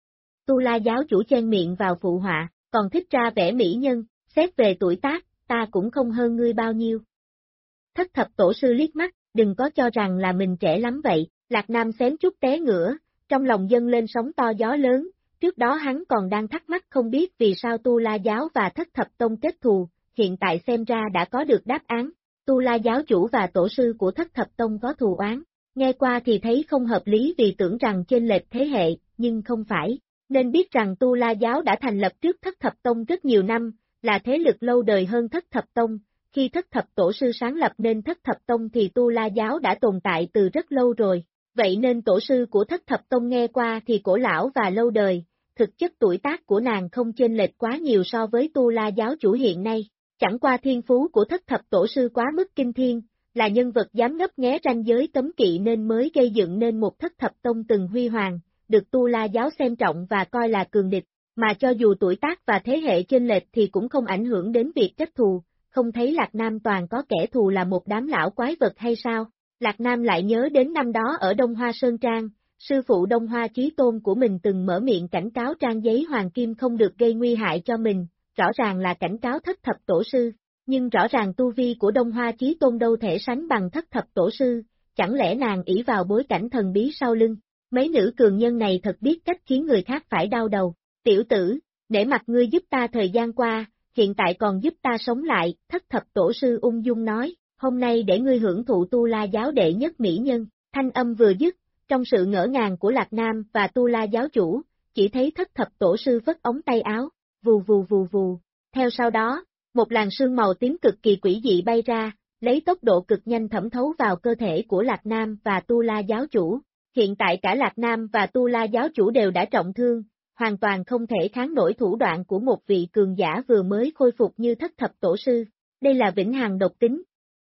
Tu La giáo chủ chen miệng vào phụ họa, còn thích ra vẻ mỹ nhân, xét về tuổi tác, ta cũng không hơn ngươi bao nhiêu. Thất thập tổ sư liếc mắt, đừng có cho rằng là mình trẻ lắm vậy, Lạc Nam xém chút té ngửa, trong lòng dâng lên sóng to gió lớn, trước đó hắn còn đang thắc mắc không biết vì sao Tu La giáo và thất thập tông kết thù, hiện tại xem ra đã có được đáp án, Tu La giáo chủ và tổ sư của thất thập tông có thù oán, nghe qua thì thấy không hợp lý vì tưởng rằng chênh lệch thế hệ, nhưng không phải, nên biết rằng Tu La giáo đã thành lập trước thất thập tông rất nhiều năm, là thế lực lâu đời hơn thất thập tông. Khi thất thập tổ sư sáng lập nên thất thập tông thì Tu La giáo đã tồn tại từ rất lâu rồi, vậy nên tổ sư của thất thập tông nghe qua thì cổ lão và lâu đời, thực chất tuổi tác của nàng không chênh lệch quá nhiều so với Tu La giáo chủ hiện nay, chẳng qua thiên phú của thất thập tổ sư quá mức kinh thiên, là nhân vật dám ngấp nghé ranh giới cấm kỵ nên mới gây dựng nên một thất thập tông từng huy hoàng, được Tu La giáo xem trọng và coi là cường địch, mà cho dù tuổi tác và thế hệ chênh lệch thì cũng không ảnh hưởng đến việc kết thù. Không thấy Lạc Nam toàn có kẻ thù là một đám lão quái vật hay sao? Lạc Nam lại nhớ đến năm đó ở Đông Hoa Sơn Trang, sư phụ Đông Hoa Chí Tôn của mình từng mở miệng cảnh cáo trang giấy hoàng kim không được gây nguy hại cho mình, rõ ràng là cảnh cáo thất thập tổ sư, nhưng rõ ràng tu vi của Đông Hoa Chí Tôn đâu thể sánh bằng thất thập tổ sư, chẳng lẽ nàng ỷ vào bối cảnh thần bí sau lưng? Mấy nữ cường nhân này thật biết cách khiến người khác phải đau đầu. Tiểu tử, nể mặt ngươi giúp ta thời gian qua, hiện tại còn giúp ta sống lại, thất thập tổ sư ung dung nói, hôm nay để ngươi hưởng thụ Tu La giáo đệ nhất mỹ nhân, thanh âm vừa dứt, trong sự ngỡ ngàng của Lạc Nam và Tu La giáo chủ, chỉ thấy thất thập tổ sư vất ống tay áo, vù vù vù vù, theo sau đó, một làn sương màu tím cực kỳ quỷ dị bay ra, lấy tốc độ cực nhanh thẩm thấu vào cơ thể của Lạc Nam và Tu La giáo chủ, hiện tại cả Lạc Nam và Tu La giáo chủ đều đã trọng thương, hoàn toàn không thể kháng nổi thủ đoạn của một vị cường giả vừa mới khôi phục như thất thập tổ sư, đây là vĩnh hằng độc tính.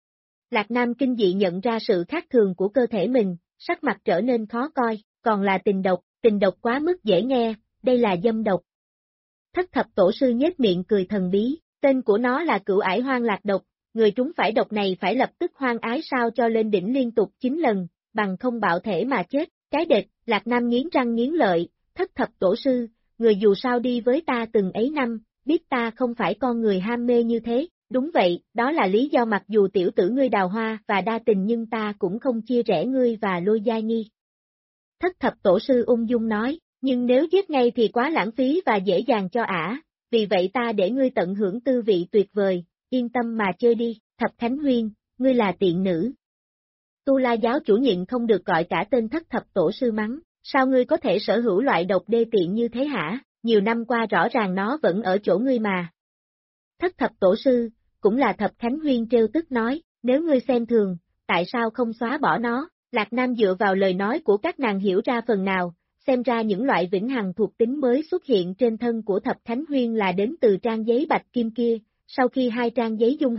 Lạc Nam kinh dị nhận ra sự khác thường của cơ thể mình, sắc mặt trở nên khó coi, còn là tình độc quá mức dễ nghe, đây là dâm độc. Thất thập tổ sư nhếch miệng cười thần bí, tên của nó là Cửu Ải Hoang Lạc độc, người trúng phải độc này phải lập tức hoang ái sao cho lên đỉnh liên tục 9 lần, bằng không bạo thể mà chết, cái đệt, Lạc Nam nghiến răng nghiến lợi. Thất thập tổ sư, người dù sao đi với ta từng ấy năm, biết ta không phải con người ham mê như thế, đúng vậy, đó là lý do mặc dù tiểu tử ngươi đào hoa và đa tình nhưng ta cũng không chia rẽ ngươi và Lôi Giai Nghi. Thất thập tổ sư ung dung nói, nhưng nếu giết ngay thì quá lãng phí và dễ dàng cho ả, vì vậy ta để ngươi tận hưởng tư vị tuyệt vời, yên tâm mà chơi đi, Thập Khánh Huyên, ngươi là tiện nữ. Tu La giáo chủ nhịn không được gọi cả tên thất thập tổ sư mắng. Sao ngươi có thể sở hữu loại độc đê tiện như thế hả, nhiều năm qua rõ ràng nó vẫn ở chỗ ngươi mà. Thất thập tổ sư, cũng là Thập Khánh Huyên trêu tức nói, nếu ngươi xem thường, tại sao không xóa bỏ nó, Lạc Nam dựa vào lời nói của các nàng hiểu ra phần nào, xem ra những loại vĩnh hằng thuộc tính mới xuất hiện trên thân của Thập Khánh Huyên là đến từ trang giấy bạch kim kia, sau khi hai trang giấy dung hợp,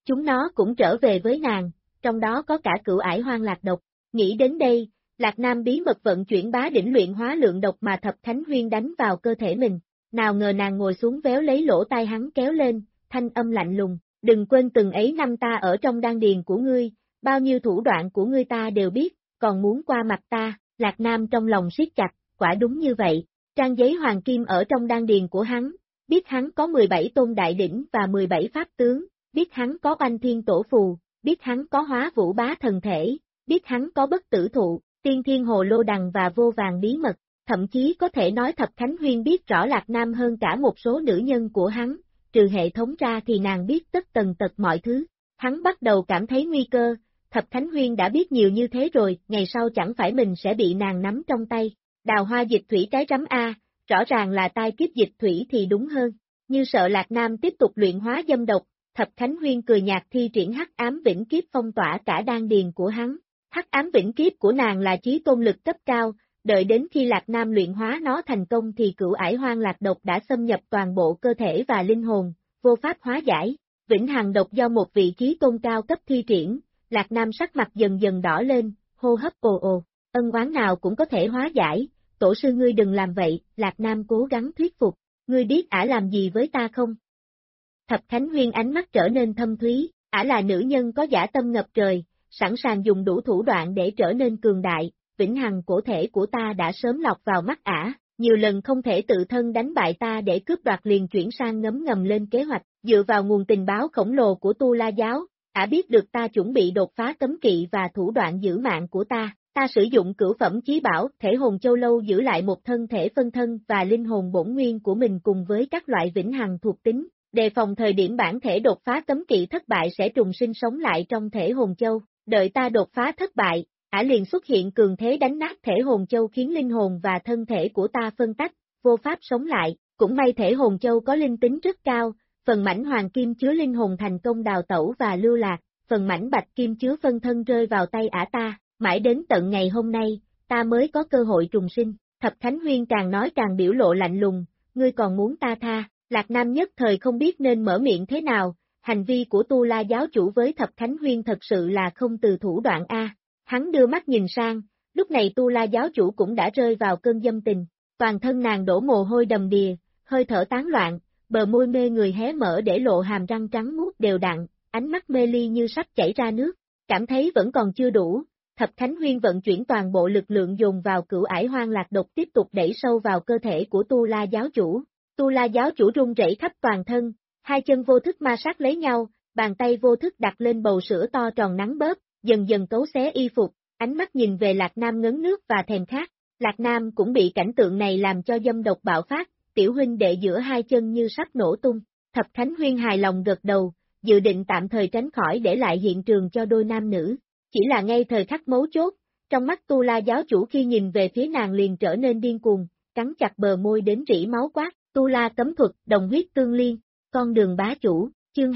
chúng nó cũng trở về với nàng, trong đó có cả cửu ải hoang lạc độc. Nghĩ đến đây, Lạc Nam bí mật vận chuyển bá đỉnh luyện hóa lượng độc mà Thập Thánh Huyên đánh vào cơ thể mình. Nào ngờ nàng ngồi xuống véo lấy lỗ tai hắn kéo lên, thanh âm lạnh lùng, đừng quên từng ấy năm ta ở trong đan điền của ngươi, bao nhiêu thủ đoạn của ngươi ta đều biết, còn muốn qua mặt ta. Lạc Nam trong lòng siết chặt, quả đúng như vậy, trang giấy hoàng kim ở trong đan điền của hắn, biết hắn có 17 tôn đại đỉnh và 17 pháp tướng, biết hắn có oanh thiên tổ phù, biết hắn có hóa vũ bá thần thể, biết hắn có bất tử thụ, tiên thiên hồ lô đằng và vô vàng bí mật, thậm chí có thể nói Thập Khánh Huyên biết rõ Lạc Nam hơn cả một số nữ nhân của hắn, trừ hệ thống ra thì nàng biết tất tần tật mọi thứ. Hắn bắt đầu cảm thấy nguy cơ, Thập Khánh Huyên đã biết nhiều như thế rồi, ngày sau chẳng phải mình sẽ bị nàng nắm trong tay. Đào hoa dịch thủy trái rắm A, rõ ràng là tai kiếp dịch thủy thì đúng hơn. Như sợ Lạc Nam tiếp tục luyện hóa dâm độc, Thập Khánh Huyên cười nhạt thi triển hắc ám vĩnh kiếp phong tỏa cả đan điền của hắn. Hắc ám vĩnh kiếp của nàng là chí tôn lực cấp cao, đợi đến khi Lạc Nam luyện hóa nó thành công thì cửu ải hoang lạc độc đã xâm nhập toàn bộ cơ thể và linh hồn, vô pháp hóa giải. Vĩnh hằng độc do một vị chí tôn cao cấp thi triển, Lạc Nam sắc mặt dần dần đỏ lên, hô hấp ồ ồ, ân oán nào cũng có thể hóa giải, tổ sư ngươi đừng làm vậy. Lạc Nam cố gắng thuyết phục, ngươi biết ả làm gì với ta không? Thập Khánh Huyên ánh mắt trở nên thâm thúy, ả là nữ nhân có dã tâm ngập trời, sẵn sàng dùng đủ thủ đoạn để trở nên cường đại, vĩnh hằng cổ thể của ta đã sớm lọt vào mắt ả, nhiều lần không thể tự thân đánh bại ta để cướp đoạt liền chuyển sang ngấm ngầm lên kế hoạch, dựa vào nguồn tình báo khổng lồ của Tu La Giáo, ả biết được ta chuẩn bị đột phá cấm kỵ và thủ đoạn giữ mạng của ta sử dụng cửu phẩm chí bảo, thể hồn châu lâu giữ lại một thân thể phân thân và linh hồn bổn nguyên của mình cùng với các loại vĩnh hằng thuộc tính, đề phòng thời điểm bản thể đột phá cấm kỵ thất bại sẽ trùng sinh sống lại trong thể hồn châu, đợi ta đột phá thất bại, ả liền xuất hiện cường thế đánh nát thể hồn châu khiến linh hồn và thân thể của ta phân tách, vô pháp sống lại, cũng may thể hồn châu có linh tính rất cao, phần mảnh hoàng kim chứa linh hồn thành công đào tẩu và lưu lạc, phần mảnh bạch kim chứa phân thân rơi vào tay ả ta, mãi đến tận ngày hôm nay, ta mới có cơ hội trùng sinh. Thập Khánh Huyên càng nói càng biểu lộ lạnh lùng, ngươi còn muốn ta tha? Lạc Nam nhất thời không biết nên mở miệng thế nào, hành vi của Tu La giáo chủ với Thập Khánh Huyên thật sự là không từ thủ đoạn A. Hắn đưa mắt nhìn sang, lúc này Tu La giáo chủ cũng đã rơi vào cơn dâm tình, toàn thân nàng đổ mồ hôi đầm đìa, hơi thở tán loạn, bờ môi mê người hé mở để lộ hàm răng trắng muốt đều đặn, ánh mắt mê ly như sắp chảy ra nước, cảm thấy vẫn còn chưa đủ. Thập Khánh Huyên vận chuyển toàn bộ lực lượng dồn vào cửu ải hoang lạc độc tiếp tục đẩy sâu vào cơ thể của Tu La giáo chủ. Tu La giáo chủ run rẩy khắp toàn thân, hai chân vô thức ma sát lấy nhau, bàn tay vô thức đặt lên bầu sữa to tròn nắng bớp, dần dần cấu xé y phục, ánh mắt nhìn về Lạc Nam ngấn nước và thèm khát. Lạc Nam cũng bị cảnh tượng này làm cho dâm độc bạo phát, tiểu huynh đệ giữa hai chân như sắp nổ tung. Thập Khánh Huyên hài lòng gật đầu, dự định tạm thời tránh khỏi để lại hiện trường cho đôi nam nữ. Chỉ là ngay thời khắc mấu chốt, trong mắt Tu La giáo chủ khi nhìn về phía nàng liền trở nên điên cuồng, cắn chặt bờ môi đến rỉ máu quát, Tu La cấm thuật, đồng huyết tương liên, con đường bá chủ, chương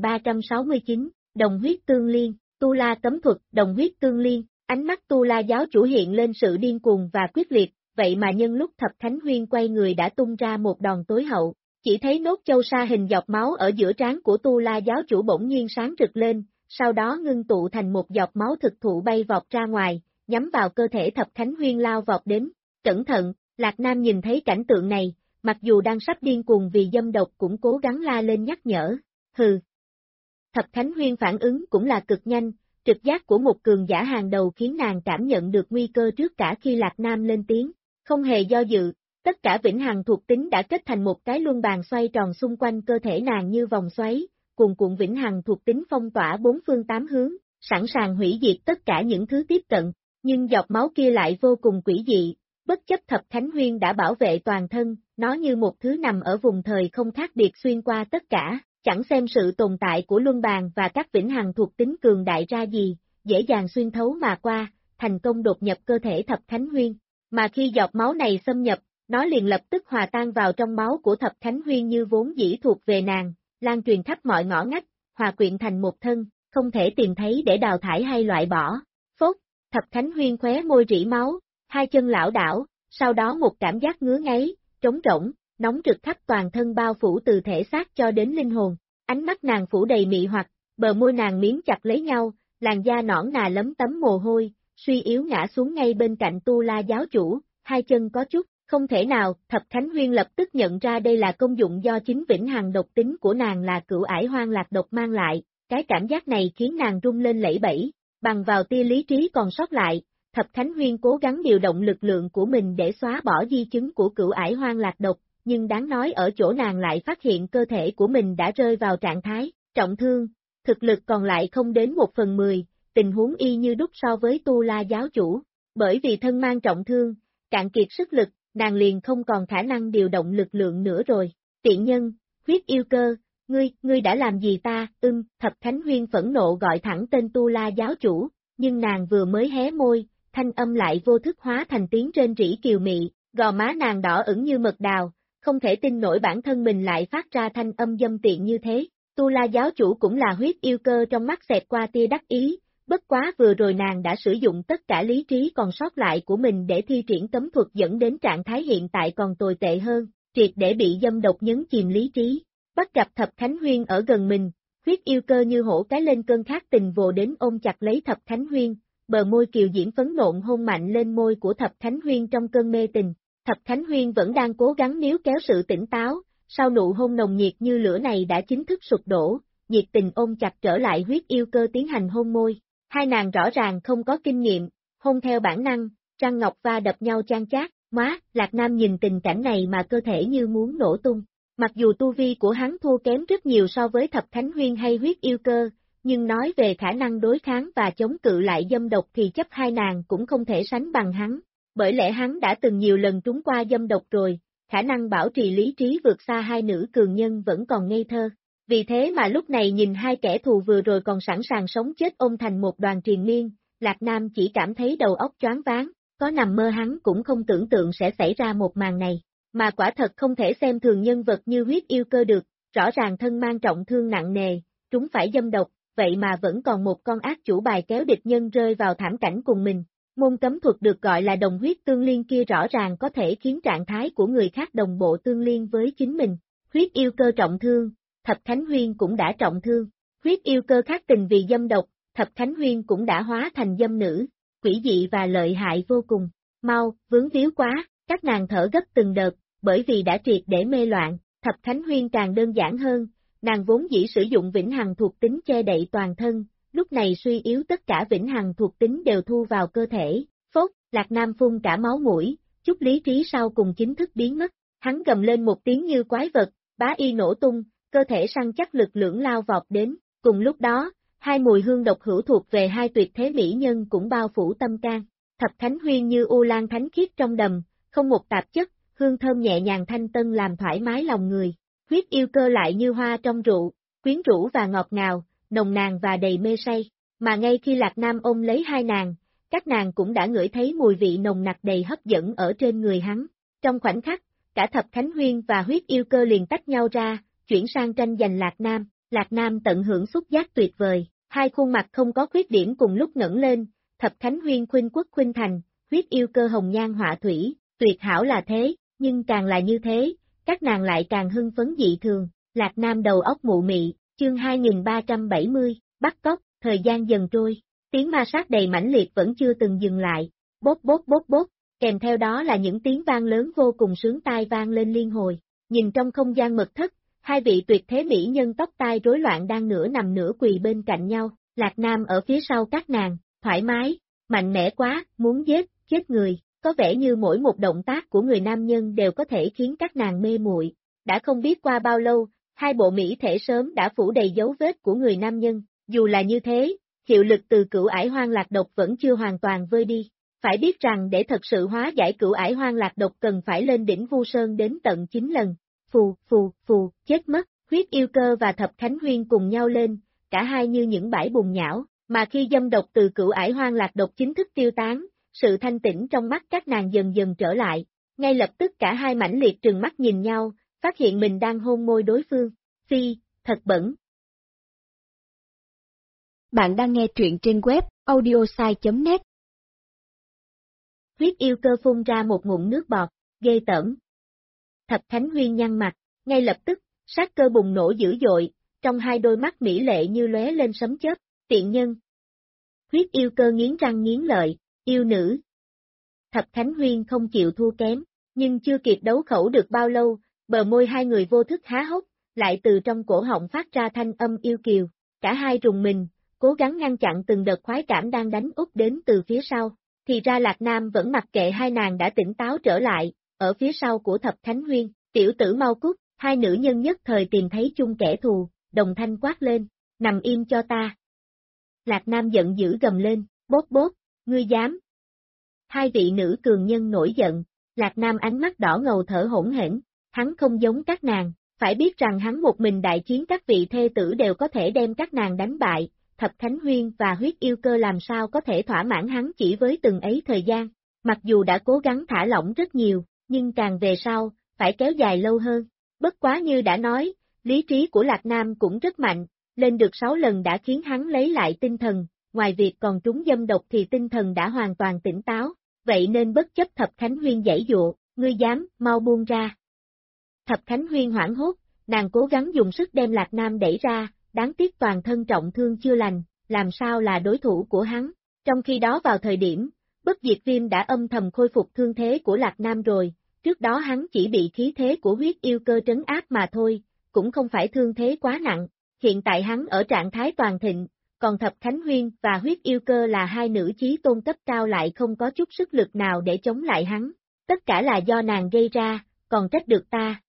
2369, đồng huyết tương liên, Tu La cấm thuật, đồng huyết tương liên, ánh mắt Tu La giáo chủ hiện lên sự điên cuồng và quyết liệt, vậy mà nhân lúc Thập Khánh Huyên quay người đã tung ra một đòn tối hậu, chỉ thấy nốt châu sa hình giọt máu ở giữa trán của Tu La giáo chủ bỗng nhiên sáng rực lên, sau đó ngưng tụ thành một giọt máu thực thụ bay vọt ra ngoài, nhắm vào cơ thể Thập Khánh Huyên lao vọt đến. Cẩn thận, Lạc Nam nhìn thấy cảnh tượng này, mặc dù đang sắp điên cuồng vì dâm độc cũng cố gắng la lên nhắc nhở. Hừ. Thập Khánh Huyên phản ứng cũng là cực nhanh, trực giác của một cường giả hàng đầu khiến nàng cảm nhận được nguy cơ trước cả khi Lạc Nam lên tiếng. Không hề do dự, tất cả vĩnh hằng thuộc tính đã kết thành một cái luân bàn xoay tròn xung quanh cơ thể nàng như vòng xoáy, cuồn cuộn vĩnh hằng thuộc tính phong tỏa bốn phương tám hướng, sẵn sàng hủy diệt tất cả những thứ tiếp cận, nhưng giọt máu kia lại vô cùng quỷ dị, bất chấp Thập Khánh Huyên đã bảo vệ toàn thân, nó như một thứ nằm ở vùng thời không khác biệt xuyên qua tất cả, chẳng xem sự tồn tại của luân bàn và các vĩnh hằng thuộc tính cường đại ra gì, dễ dàng xuyên thấu mà qua, thành công đột nhập cơ thể Thập Khánh Huyên, mà khi giọt máu này xâm nhập, nó liền lập tức hòa tan vào trong máu của Thập Khánh Huyên như vốn dĩ thuộc về nàng, lan truyền khắp mọi ngõ ngách, hòa quyện thành một thân, không thể tìm thấy để đào thải hay loại bỏ. Phốt, Thập Khánh Huyên khóe môi rỉ máu, hai chân lảo đảo, sau đó một cảm giác ngứa ngáy, trống rỗng, nóng rực khắp toàn thân bao phủ từ thể xác cho đến linh hồn, ánh mắt nàng phủ đầy mị hoặc, bờ môi nàng miếm chặt lấy nhau, làn da nõn nà lấm tấm mồ hôi, suy yếu ngã xuống ngay bên cạnh Tu La giáo chủ, hai chân có chút, không thể nào, Thập Khánh Huyên lập tức nhận ra đây là công dụng do chính vĩnh hằng độc tính của nàng là cửu ải hoang lạc độc mang lại, cái cảm giác này khiến nàng rung lên lẩy bẩy, bằng vào tia lý trí còn sót lại, Thập Khánh Huyên cố gắng điều động lực lượng của mình để xóa bỏ di chứng của cửu ải hoang lạc độc, nhưng đáng nói ở chỗ nàng lại phát hiện cơ thể của mình đã rơi vào trạng thái trọng thương, thực lực còn lại không đến 1/10, tình huống y như đúc so với Tu La giáo chủ, bởi vì thân mang trọng thương, cạn kiệt sức lực, nàng liền không còn khả năng điều động lực lượng nữa rồi. Tiện nhân, huyết yêu cơ, ngươi đã làm gì ta, Thập Khánh Huyên phẫn nộ gọi thẳng tên Tu La giáo chủ, nhưng nàng vừa mới hé môi, thanh âm lại vô thức hóa thành tiếng rên rỉ kiều mị, gò má nàng đỏ ửng như mật đào, không thể tin nổi bản thân mình lại phát ra thanh âm dâm tiện như thế. Tu La giáo chủ cũng là huyết yêu cơ, trong mắt xẹt qua tia đắc ý, bất quá vừa rồi nàng đã sử dụng tất cả lý trí còn sót lại của mình để thi triển cấm thuật dẫn đến trạng thái hiện tại còn tồi tệ hơn, triệt để bị dâm độc nhấn chìm lý trí. Bắt gặp Thập Khánh Huyên ở gần mình, huyết yêu cơ như hổ cái lên cơn khát tình vồ đến ôm chặt lấy Thập Khánh Huyên, bờ môi kiều diễm phấn nộn hôn mạnh lên môi của Thập Khánh Huyên trong cơn mê tình. Thập Khánh Huyên vẫn đang cố gắng níu kéo sự tỉnh táo, sau nụ hôn nồng nhiệt như lửa này đã chính thức sụp đổ, nhiệt tình ôm chặt trở lại huyết yêu cơ tiến hành hôn môi. Hai nàng rõ ràng không có kinh nghiệm, hôn theo bản năng, răng ngọc va đập nhau chan chát, Lạc Nam nhìn tình cảnh này mà cơ thể như muốn nổ tung. Mặc dù tu vi của hắn thua kém rất nhiều so với Thập Khánh Huyên hay huyết yêu cơ, nhưng nói về khả năng đối kháng và chống cự lại dâm độc thì chấp hai nàng cũng không thể sánh bằng hắn, bởi lẽ hắn đã từng nhiều lần trúng qua dâm độc rồi, khả năng bảo trì lý trí vượt xa hai nữ cường nhân vẫn còn ngây thơ. Vì thế mà lúc này nhìn hai kẻ thù vừa rồi còn sẵn sàng sống chết ôm thành một đoàn triền miên, Lạc Nam chỉ cảm thấy đầu óc choáng váng, có nằm mơ hắn cũng không tưởng tượng sẽ xảy ra một màn này, mà quả thật không thể xem thường nhân vật như huyết yêu cơ được, rõ ràng thân mang trọng thương nặng nề, trúng phải dâm độc, vậy mà vẫn còn một con ác chủ bài kéo địch nhân rơi vào thảm cảnh cùng mình. Môn cấm thuật được gọi là đồng huyết tương liên kia rõ ràng có thể khiến trạng thái của người khác đồng bộ tương liên với chính mình. Huyết yêu cơ trọng thương, Thập Khánh Huyên cũng đã trọng thương. Huyết yêu cơ khát tình vì dâm độc, Thập Khánh Huyên cũng đã hóa thành dâm nữ, quỷ dị và lợi hại vô cùng. Mau, vướng víu quá, các nàng thở gấp từng đợt, bởi vì đã triệt để mê loạn. Thập Khánh Huyên càng đơn giản hơn, nàng vốn dĩ sử dụng vĩnh hằng thuộc tính che đậy toàn thân, lúc này suy yếu tất cả vĩnh hằng thuộc tính đều thu vào cơ thể. Phốt, Lạc Nam phun cả máu mũi, chút lý trí sau cùng chính thức biến mất, hắn gầm lên một tiếng như quái vật, bá y nổ tung, cơ thể săn chắc lực lưỡng lao vọt đến, cùng lúc đó, hai mùi hương độc hữu thuộc về hai tuyệt thế mỹ nhân cũng bao phủ tâm can. Thập Khánh Huyên như u lan thánh khiết trong đầm, không một tạp chất, hương thơm nhẹ nhàng thanh tân làm thoải mái lòng người. Huyết yêu cơ lại như hoa trong rượu, quyến rũ và ngọt ngào, nồng nàn và đầy mê say, mà ngay khi Lạc Nam ôm lấy hai nàng, các nàng cũng đã ngửi thấy mùi vị nồng nặc đầy hấp dẫn ở trên người hắn. Trong khoảnh khắc, cả Thập Khánh Huyên và huyết yêu cơ liền tách nhau ra, chuyển sang tranh giành Lạc Nam tận hưởng xúc giác tuyệt vời, hai khuôn mặt không có khuyết điểm cùng lúc ngẩng lên, Thập Khánh Huyên khuynh quốc khuynh thành, huyết yêu cơ hồng nhan họa thủy, tuyệt hảo là thế, nhưng càng là như thế, các nàng lại càng hưng phấn dị thường. Lạc Nam đầu óc mụ mị, chương 2370, bắt cóc, thời gian dần trôi, tiếng ma sát đầy mãnh liệt vẫn chưa từng dừng lại, bốt bốt bốt bốt, kèm theo đó là những tiếng vang lớn vô cùng sướng tai vang lên liên hồi. Nhìn trong không gian mật thất, hai vị tuyệt thế mỹ nhân tóc tai rối loạn đang nửa nằm nửa quỳ bên cạnh nhau, Lạc Nam ở phía sau các nàng, thoải mái, mạnh mẽ quá, muốn giết, chết người, có vẻ như mỗi một động tác của người nam nhân đều có thể khiến các nàng mê muội. Đã không biết qua bao lâu, hai bộ mỹ thể sớm đã phủ đầy dấu vết của người nam nhân, dù là như thế, hiệu lực từ cửu ải hoang lạc độc vẫn chưa hoàn toàn vơi đi. Phải biết rằng để thật sự hóa giải cửu ải hoang lạc độc cần phải lên đỉnh Vu Sơn đến tận 9 lần. Phù, phù, phù, chết mất, huyết yêu cơ và Thập Khánh Huyên cùng nhau lên, cả hai như những bãi bùn nhão, mà khi dâm độc từ cửu ải hoang lạc độc chính thức tiêu tán, sự thanh tĩnh trong mắt các nàng dần dần trở lại, ngay lập tức cả hai mãnh liệt trừng mắt nhìn nhau, phát hiện mình đang hôn môi đối phương. Phi, thật bẩn. Bạn đang nghe truyện trên web audiosai.net. Huyết yêu cơ phun ra một ngụm nước bọt, ghê tởm. Thập Khánh Huyên nhăn mặt, ngay lập tức, sát cơ bùng nổ dữ dội, trong hai đôi mắt mỹ lệ như lóe lên sấm chớp, tiện nhân. Huyết yêu cơ nghiến răng nghiến lợi, yêu nữ. Thập Khánh Huyên không chịu thua kém, nhưng chưa kịp đấu khẩu được bao lâu, bờ môi hai người vô thức há hốc, lại từ trong cổ họng phát ra thanh âm yêu kiều, cả hai rùng mình, cố gắng ngăn chặn từng đợt khoái cảm đang đánh úp đến từ phía sau. Thì ra Lạc Nam vẫn mặc kệ hai nàng đã tỉnh táo trở lại, ở phía sau của Thập Khánh Huyên, tiểu tử mau cút, hai nữ nhân nhất thời tìm thấy chung kẻ thù, đồng thanh quát lên, nằm im cho ta. Lạc Nam giận dữ gầm lên, bốp bốp, ngươi dám. Hai vị nữ cường nhân nổi giận, Lạc Nam ánh mắt đỏ ngầu thở hổn hển, hắn không giống các nàng, phải biết rằng hắn một mình đại chiến các vị thê tử đều có thể đem các nàng đánh bại, Thập Khánh Huyên và huyết yêu cơ làm sao có thể thỏa mãn hắn chỉ với từng ấy thời gian, mặc dù đã cố gắng thả lỏng rất nhiều, nhưng càng về sau, phải kéo dài lâu hơn. Bất quá như đã nói, lý trí của Lạc Nam cũng rất mạnh, lên được 6 lần đã khiến hắn lấy lại tinh thần, ngoài việc còn trúng dâm độc thì tinh thần đã hoàn toàn tỉnh táo, vậy nên bất chấp Thập Khánh Huyên giãy dụa, ngươi dám, mau buông ra. Thập Khánh Huyên hoảng hốt, nàng cố gắng dùng sức đem Lạc Nam đẩy ra, đáng tiếc toàn thân trọng thương chưa lành, làm sao là đối thủ của hắn. Trong khi đó vào thời điểm, Bất Diệt Viêm đã âm thầm khôi phục thương thế của Lạc Nam rồi, trước đó hắn chỉ bị khí thế của huyết yêu cơ trấn áp mà thôi, cũng không phải thương thế quá nặng, hiện tại hắn ở trạng thái toàn thịnh, còn Thập Khánh Huyên và huyết yêu cơ là hai nữ chí tôn cấp cao lại không có chút sức lực nào để chống lại hắn, tất cả là do nàng gây ra, còn trách được ta.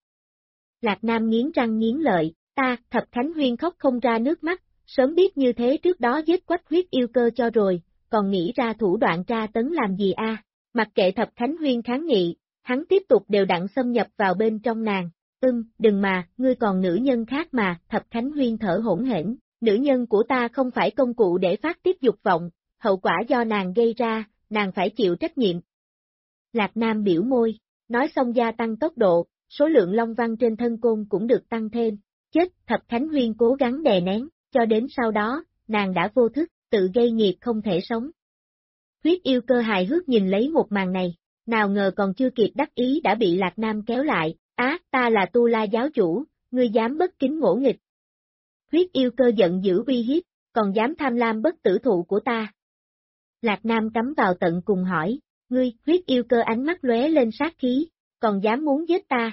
Lạc Nam nghiến răng nghiến lợi, ta, Thập Khánh Huyên khóc không ra nước mắt, sớm biết như thế trước đó giết quách huyết yêu cơ cho rồi, còn nghĩ ra thủ đoạn tra tấn làm gì a? Mặc kệ Thập Khánh Huyên kháng nghị, hắn tiếp tục đều đặn xâm nhập vào bên trong nàng, đừng mà, ngươi còn nữ nhân khác mà, Thập Khánh Huyên thở hổn hển, nữ nhân của ta không phải công cụ để phát tiết dục vọng, hậu quả do nàng gây ra, nàng phải chịu trách nhiệm. Lạc Nam biểu môi, nói xong gia tăng tốc độ, số lượng long văn trên thân côn cũng được tăng thêm, chết, Thập Khánh Huyên cố gắng đè nén, cho đến sau đó, nàng đã vô thức, tự gây nghiệp không thể sống. Huyết yêu cơ hài hước nhìn lấy một màn này, nào ngờ còn chưa kịp đắc ý đã bị Lạc Nam kéo lại, ta là Tu La giáo chủ, ngươi dám bất kính ngỗ nghịch. Huyết yêu cơ giận dữ uy hiếp, còn dám tham lam bất tử thụ của ta. Lạc Nam cắm vào tận cùng hỏi, ngươi, huyết yêu cơ ánh mắt lóe lên sát khí, còn dám muốn giết ta.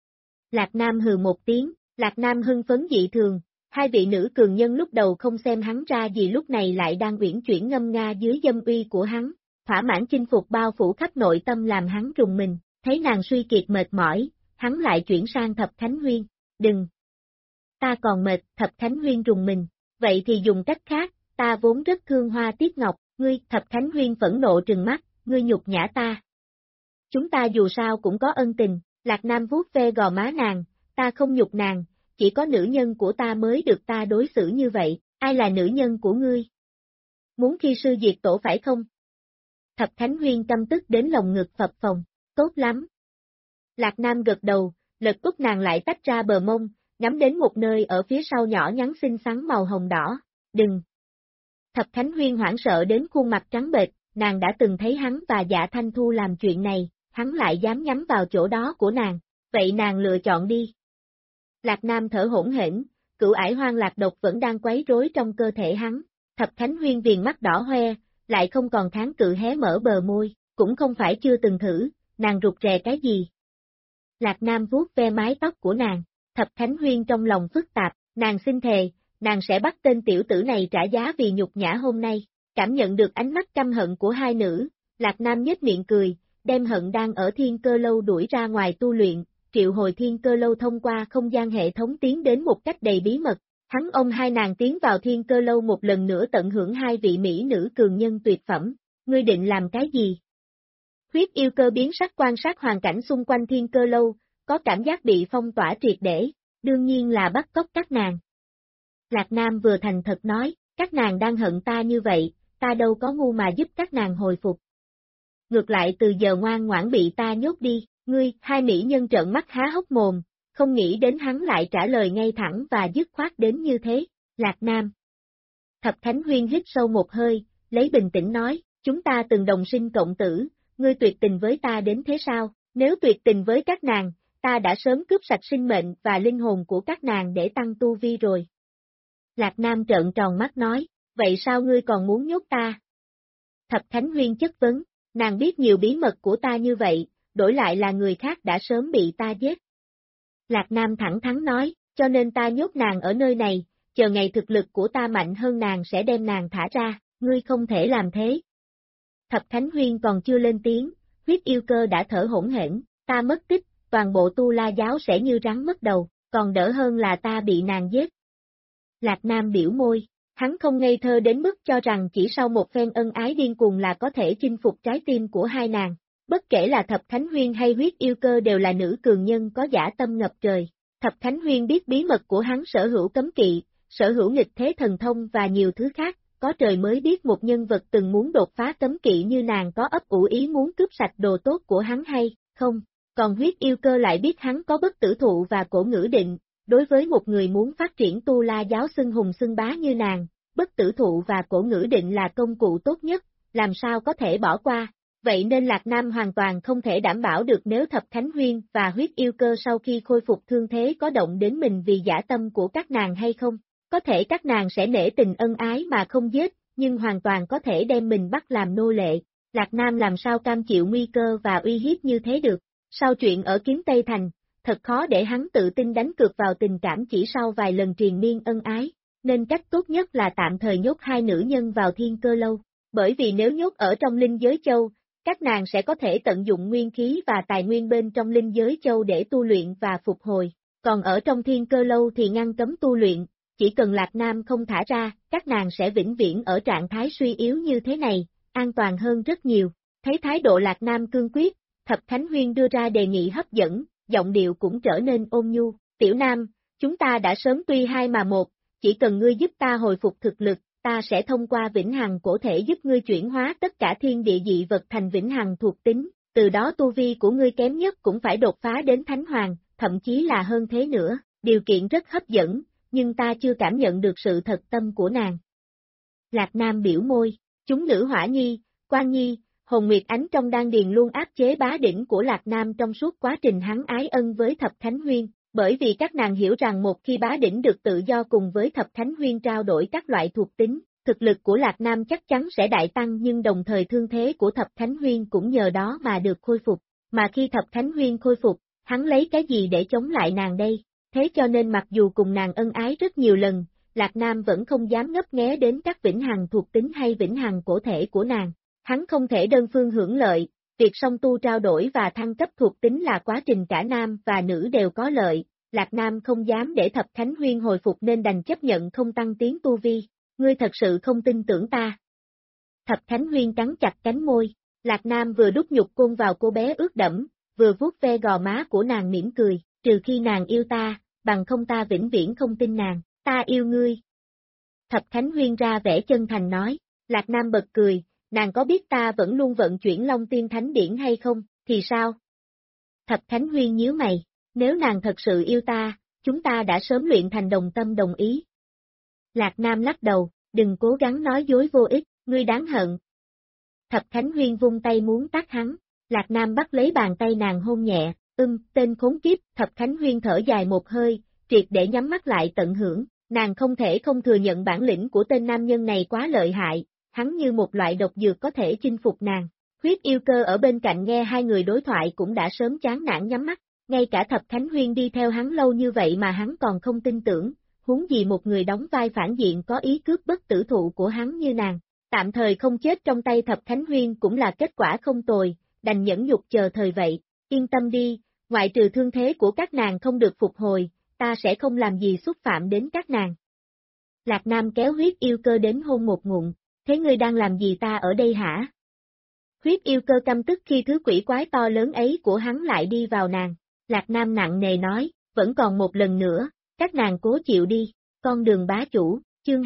Lạc Nam hừ một tiếng, Lạc Nam hưng phấn dị thường, hai vị nữ cường nhân lúc đầu không xem hắn ra gì lúc này lại đang uyển chuyển ngâm nga dưới dâm uy của hắn, thỏa mãn chinh phục bao phủ khắp nội tâm làm hắn rùng mình, thấy nàng suy kiệt mệt mỏi, hắn lại chuyển sang Thập Khánh Huyên, đừng. Ta còn mệt, Thập Khánh Huyên rùng mình, vậy thì dùng cách khác, ta vốn rất thương Hoa Tiết Ngọc, ngươi, Thập Khánh Huyên phẫn nộ trừng mắt, ngươi nhục nhã ta. Chúng ta dù sao cũng có ân tình, Lạc Nam vuốt ve gò má nàng, ta không nhục nàng, chỉ có nữ nhân của ta mới được ta đối xử như vậy, ai là nữ nhân của ngươi? Muốn khi sư diệt tổ phải không? Thập Khánh Huyên căm tức đến lòng ngực phập phồng, tốt lắm. Lạc Nam gật đầu, lật úp nàng lại tách ra bờ mông, ngắm đến một nơi ở phía sau nhỏ nhắn xinh xắn màu hồng đỏ, đừng. Thập Khánh Huyên hoảng sợ đến khuôn mặt trắng bệch, nàng đã từng thấy hắn và Dạ Thanh Thu làm chuyện này, hắn lại dám nhắm vào chỗ đó của nàng, vậy nàng lựa chọn đi. Lạc Nam thở hổn hển, cửu ải hoang lạc độc vẫn đang quấy rối trong cơ thể hắn, Thập Khánh Huyên viền mắt đỏ hoe, lại không còn kháng cự hé mở bờ môi, cũng không phải chưa từng thử, nàng rụt rè cái gì. Lạc Nam vuốt ve mái tóc của nàng, Thập Khánh Huyên trong lòng phức tạp, nàng xin thề, nàng sẽ bắt tên tiểu tử này trả giá vì nhục nhã hôm nay, cảm nhận được ánh mắt căm hận của hai nữ, Lạc Nam nhếch miệng cười, đem hận đang ở Thiên Cơ Lâu đuổi ra ngoài tu luyện, triệu hồi Thiên Cơ Lâu thông qua không gian hệ thống tiến đến một cách đầy bí mật, hắn ôm hai nàng tiến vào Thiên Cơ Lâu một lần nữa tận hưởng hai vị mỹ nữ cường nhân tuyệt phẩm, ngươi định làm cái gì? Huyết yêu cơ biến sắc quan sát hoàn cảnh xung quanh Thiên Cơ Lâu, có cảm giác bị phong tỏa triệt để, đương nhiên là bắt cóc các nàng. Lạc Nam vừa thành thật nói, các nàng đang hận ta như vậy, ta đâu có ngu mà giúp các nàng hồi phục. Ngược lại từ giờ ngoan ngoãn bị ta nhốt đi, ngươi, hai mỹ nhân trợn mắt há hốc mồm, không nghĩ đến hắn lại trả lời ngay thẳng và dứt khoát đến như thế, Lạc Nam. Thập Khánh Huyên hít sâu một hơi, lấy bình tĩnh nói, chúng ta từng đồng sinh cộng tử, ngươi tuyệt tình với ta đến thế sao, nếu tuyệt tình với các nàng, ta đã sớm cướp sạch sinh mệnh và linh hồn của các nàng để tăng tu vi rồi. Lạc Nam trợn tròn mắt nói, vậy sao ngươi còn muốn nhốt ta? Thập Thánh Huyên chất vấn, nàng biết nhiều bí mật của ta như vậy, đổi lại là người khác đã sớm bị ta giết. Lạc Nam thẳng thắn nói, cho nên ta nhốt nàng ở nơi này, chờ ngày thực lực của ta mạnh hơn nàng sẽ đem nàng thả ra, ngươi không thể làm thế. Thập Thánh Huyên còn chưa lên tiếng, huyết yêu cơ đã thở hổn hển, ta mất tích, toàn bộ Tu La giáo sẽ như rắn mất đầu, còn đỡ hơn là ta bị nàng giết. Lạc Nam biểu môi, hắn không ngây thơ đến mức cho rằng chỉ sau một phen ân ái điên cuồng là có thể chinh phục trái tim của hai nàng. Bất kể là Thập Thánh Huyên hay huyết yêu cơ đều là nữ cường nhân có dã tâm ngập trời. Thập Thánh Huyên biết bí mật của hắn sở hữu cấm kỵ, sở hữu nghịch thế thần thông và nhiều thứ khác, có trời mới biết một nhân vật từng muốn đột phá cấm kỵ như nàng có ấp ủ ý muốn cướp sạch đồ tốt của hắn hay không. Còn huyết yêu cơ lại biết hắn có bất tử thụ và cổ ngữ định, đối với một người muốn phát triển Tu La giáo xưng hùng xưng bá như nàng, bất tử thụ và cổ ngữ định là công cụ tốt nhất, làm sao có thể bỏ qua. Vậy nên Lạc Nam hoàn toàn không thể đảm bảo được nếu Thập Thánh Huyên và huyết yêu cơ sau khi khôi phục thương thế có động đến mình vì dã tâm của các nàng hay không. Có thể các nàng sẽ nể tình ân ái mà không giết, nhưng hoàn toàn có thể đem mình bắt làm nô lệ. Lạc Nam làm sao cam chịu nguy cơ và uy hiếp như thế được. Sau chuyện ở Kiếm Tây Thành, thật khó để hắn tự tin đánh cược vào tình cảm chỉ sau vài lần triền miên ân ái, nên cách tốt nhất là tạm thời nhốt hai nữ nhân vào Thiên Cơ Lâu. Bởi vì nếu nhốt ở trong Linh Giới Châu, các nàng sẽ có thể tận dụng nguyên khí và tài nguyên bên trong Linh Giới Châu để tu luyện và phục hồi, còn ở trong Thiên Cơ Lâu thì ngăn cấm tu luyện, chỉ cần Lạc Nam không thả ra, các nàng sẽ vĩnh viễn ở trạng thái suy yếu như thế này, an toàn hơn rất nhiều. Thấy thái độ Lạc Nam cương quyết, Thập Thánh Huyên đưa ra đề nghị hấp dẫn, giọng điệu cũng trở nên ôn nhu, tiểu nam, chúng ta đã sớm tuy hai mà một, chỉ cần ngươi giúp ta hồi phục thực lực, ta sẽ thông qua vĩnh hằng cổ thể giúp ngươi chuyển hóa tất cả thiên địa dị vật thành vĩnh hằng thuộc tính, từ đó tu vi của ngươi kém nhất cũng phải đột phá đến Thánh Hoàng, thậm chí là hơn thế nữa, điều kiện rất hấp dẫn, nhưng ta chưa cảm nhận được sự thật tâm của nàng. Lạc Nam biểu môi, chúng nữ Hỏa Nhi, Quan Nhi, Hồn Nguyệt Ánh trong đan điền luôn áp chế bá đỉnh của Lạc Nam trong suốt quá trình hắn ái ân với Thập Thánh Huyên, bởi vì các nàng hiểu rằng một khi bá đỉnh được tự do cùng với Thập Thánh Huyên trao đổi các loại thuộc tính, thực lực của Lạc Nam chắc chắn sẽ đại tăng nhưng đồng thời thương thế của Thập Thánh Huyên cũng nhờ đó mà được khôi phục, mà khi Thập Thánh Huyên khôi phục, hắn lấy cái gì để chống lại nàng đây, thế cho nên mặc dù cùng nàng ân ái rất nhiều lần, Lạc Nam vẫn không dám ngấp nghé đến các vĩnh hằng thuộc tính hay vĩnh hằng cổ thể của nàng. Hắn không thể đơn phương hưởng lợi, việc song tu trao đổi và thăng cấp thuộc tính là quá trình cả nam và nữ đều có lợi, Lạc Nam không dám để Thập Thánh Huyên hồi phục nên đành chấp nhận không tăng tiến tu vi, ngươi thật sự không tin tưởng ta. Thập Thánh Huyên cắn chặt cánh môi, Lạc Nam vừa đút nhục côn vào cô bé ướt đẫm, vừa vuốt ve gò má của nàng mỉm cười, trừ khi nàng yêu ta, bằng không ta vĩnh viễn không tin nàng, ta yêu ngươi. Thập Thánh Huyên ra vẻ chân thành nói, Lạc Nam bật cười. Nàng có biết ta vẫn luôn vận chuyển Long Tiên Thánh Điển hay không, thì sao? Thập Thánh Huyên nhíu mày, nếu nàng thật sự yêu ta, chúng ta đã sớm luyện thành đồng tâm đồng ý. Lạc Nam lắc đầu, đừng cố gắng nói dối vô ích, ngươi đáng hận. Thập Thánh Huyên vung tay muốn tát hắn, Lạc Nam bắt lấy bàn tay nàng hôn nhẹ, tên khốn kiếp, Thập Thánh Huyên thở dài một hơi, triệt để nhắm mắt lại tận hưởng, nàng không thể không thừa nhận bản lĩnh của tên nam nhân này quá lợi hại. Hắn như một loại độc dược có thể chinh phục nàng. Huyết yêu cơ ở bên cạnh nghe hai người đối thoại cũng đã sớm chán nản nhắm mắt, ngay cả Thập Thánh Huyên đi theo hắn lâu như vậy mà hắn còn không tin tưởng, huống gì một người đóng vai phản diện có ý cướp bất tử thụ của hắn như nàng. Tạm thời không chết trong tay Thập Thánh Huyên cũng là kết quả không tồi, đành nhẫn nhục chờ thời vậy, yên tâm đi, ngoại trừ thương thế của các nàng không được phục hồi, ta sẽ không làm gì xúc phạm đến các nàng. Lạc Nam kéo huyết yêu cơ đến hôn một ngụm. Thế ngươi đang làm gì ta ở đây hả? Huyết yêu cơ căm tức khi thứ quỷ quái to lớn ấy của hắn lại đi vào nàng. Lạc Nam nặng nề nói, vẫn còn một lần nữa, các nàng cố chịu đi. Con đường bá chủ, chương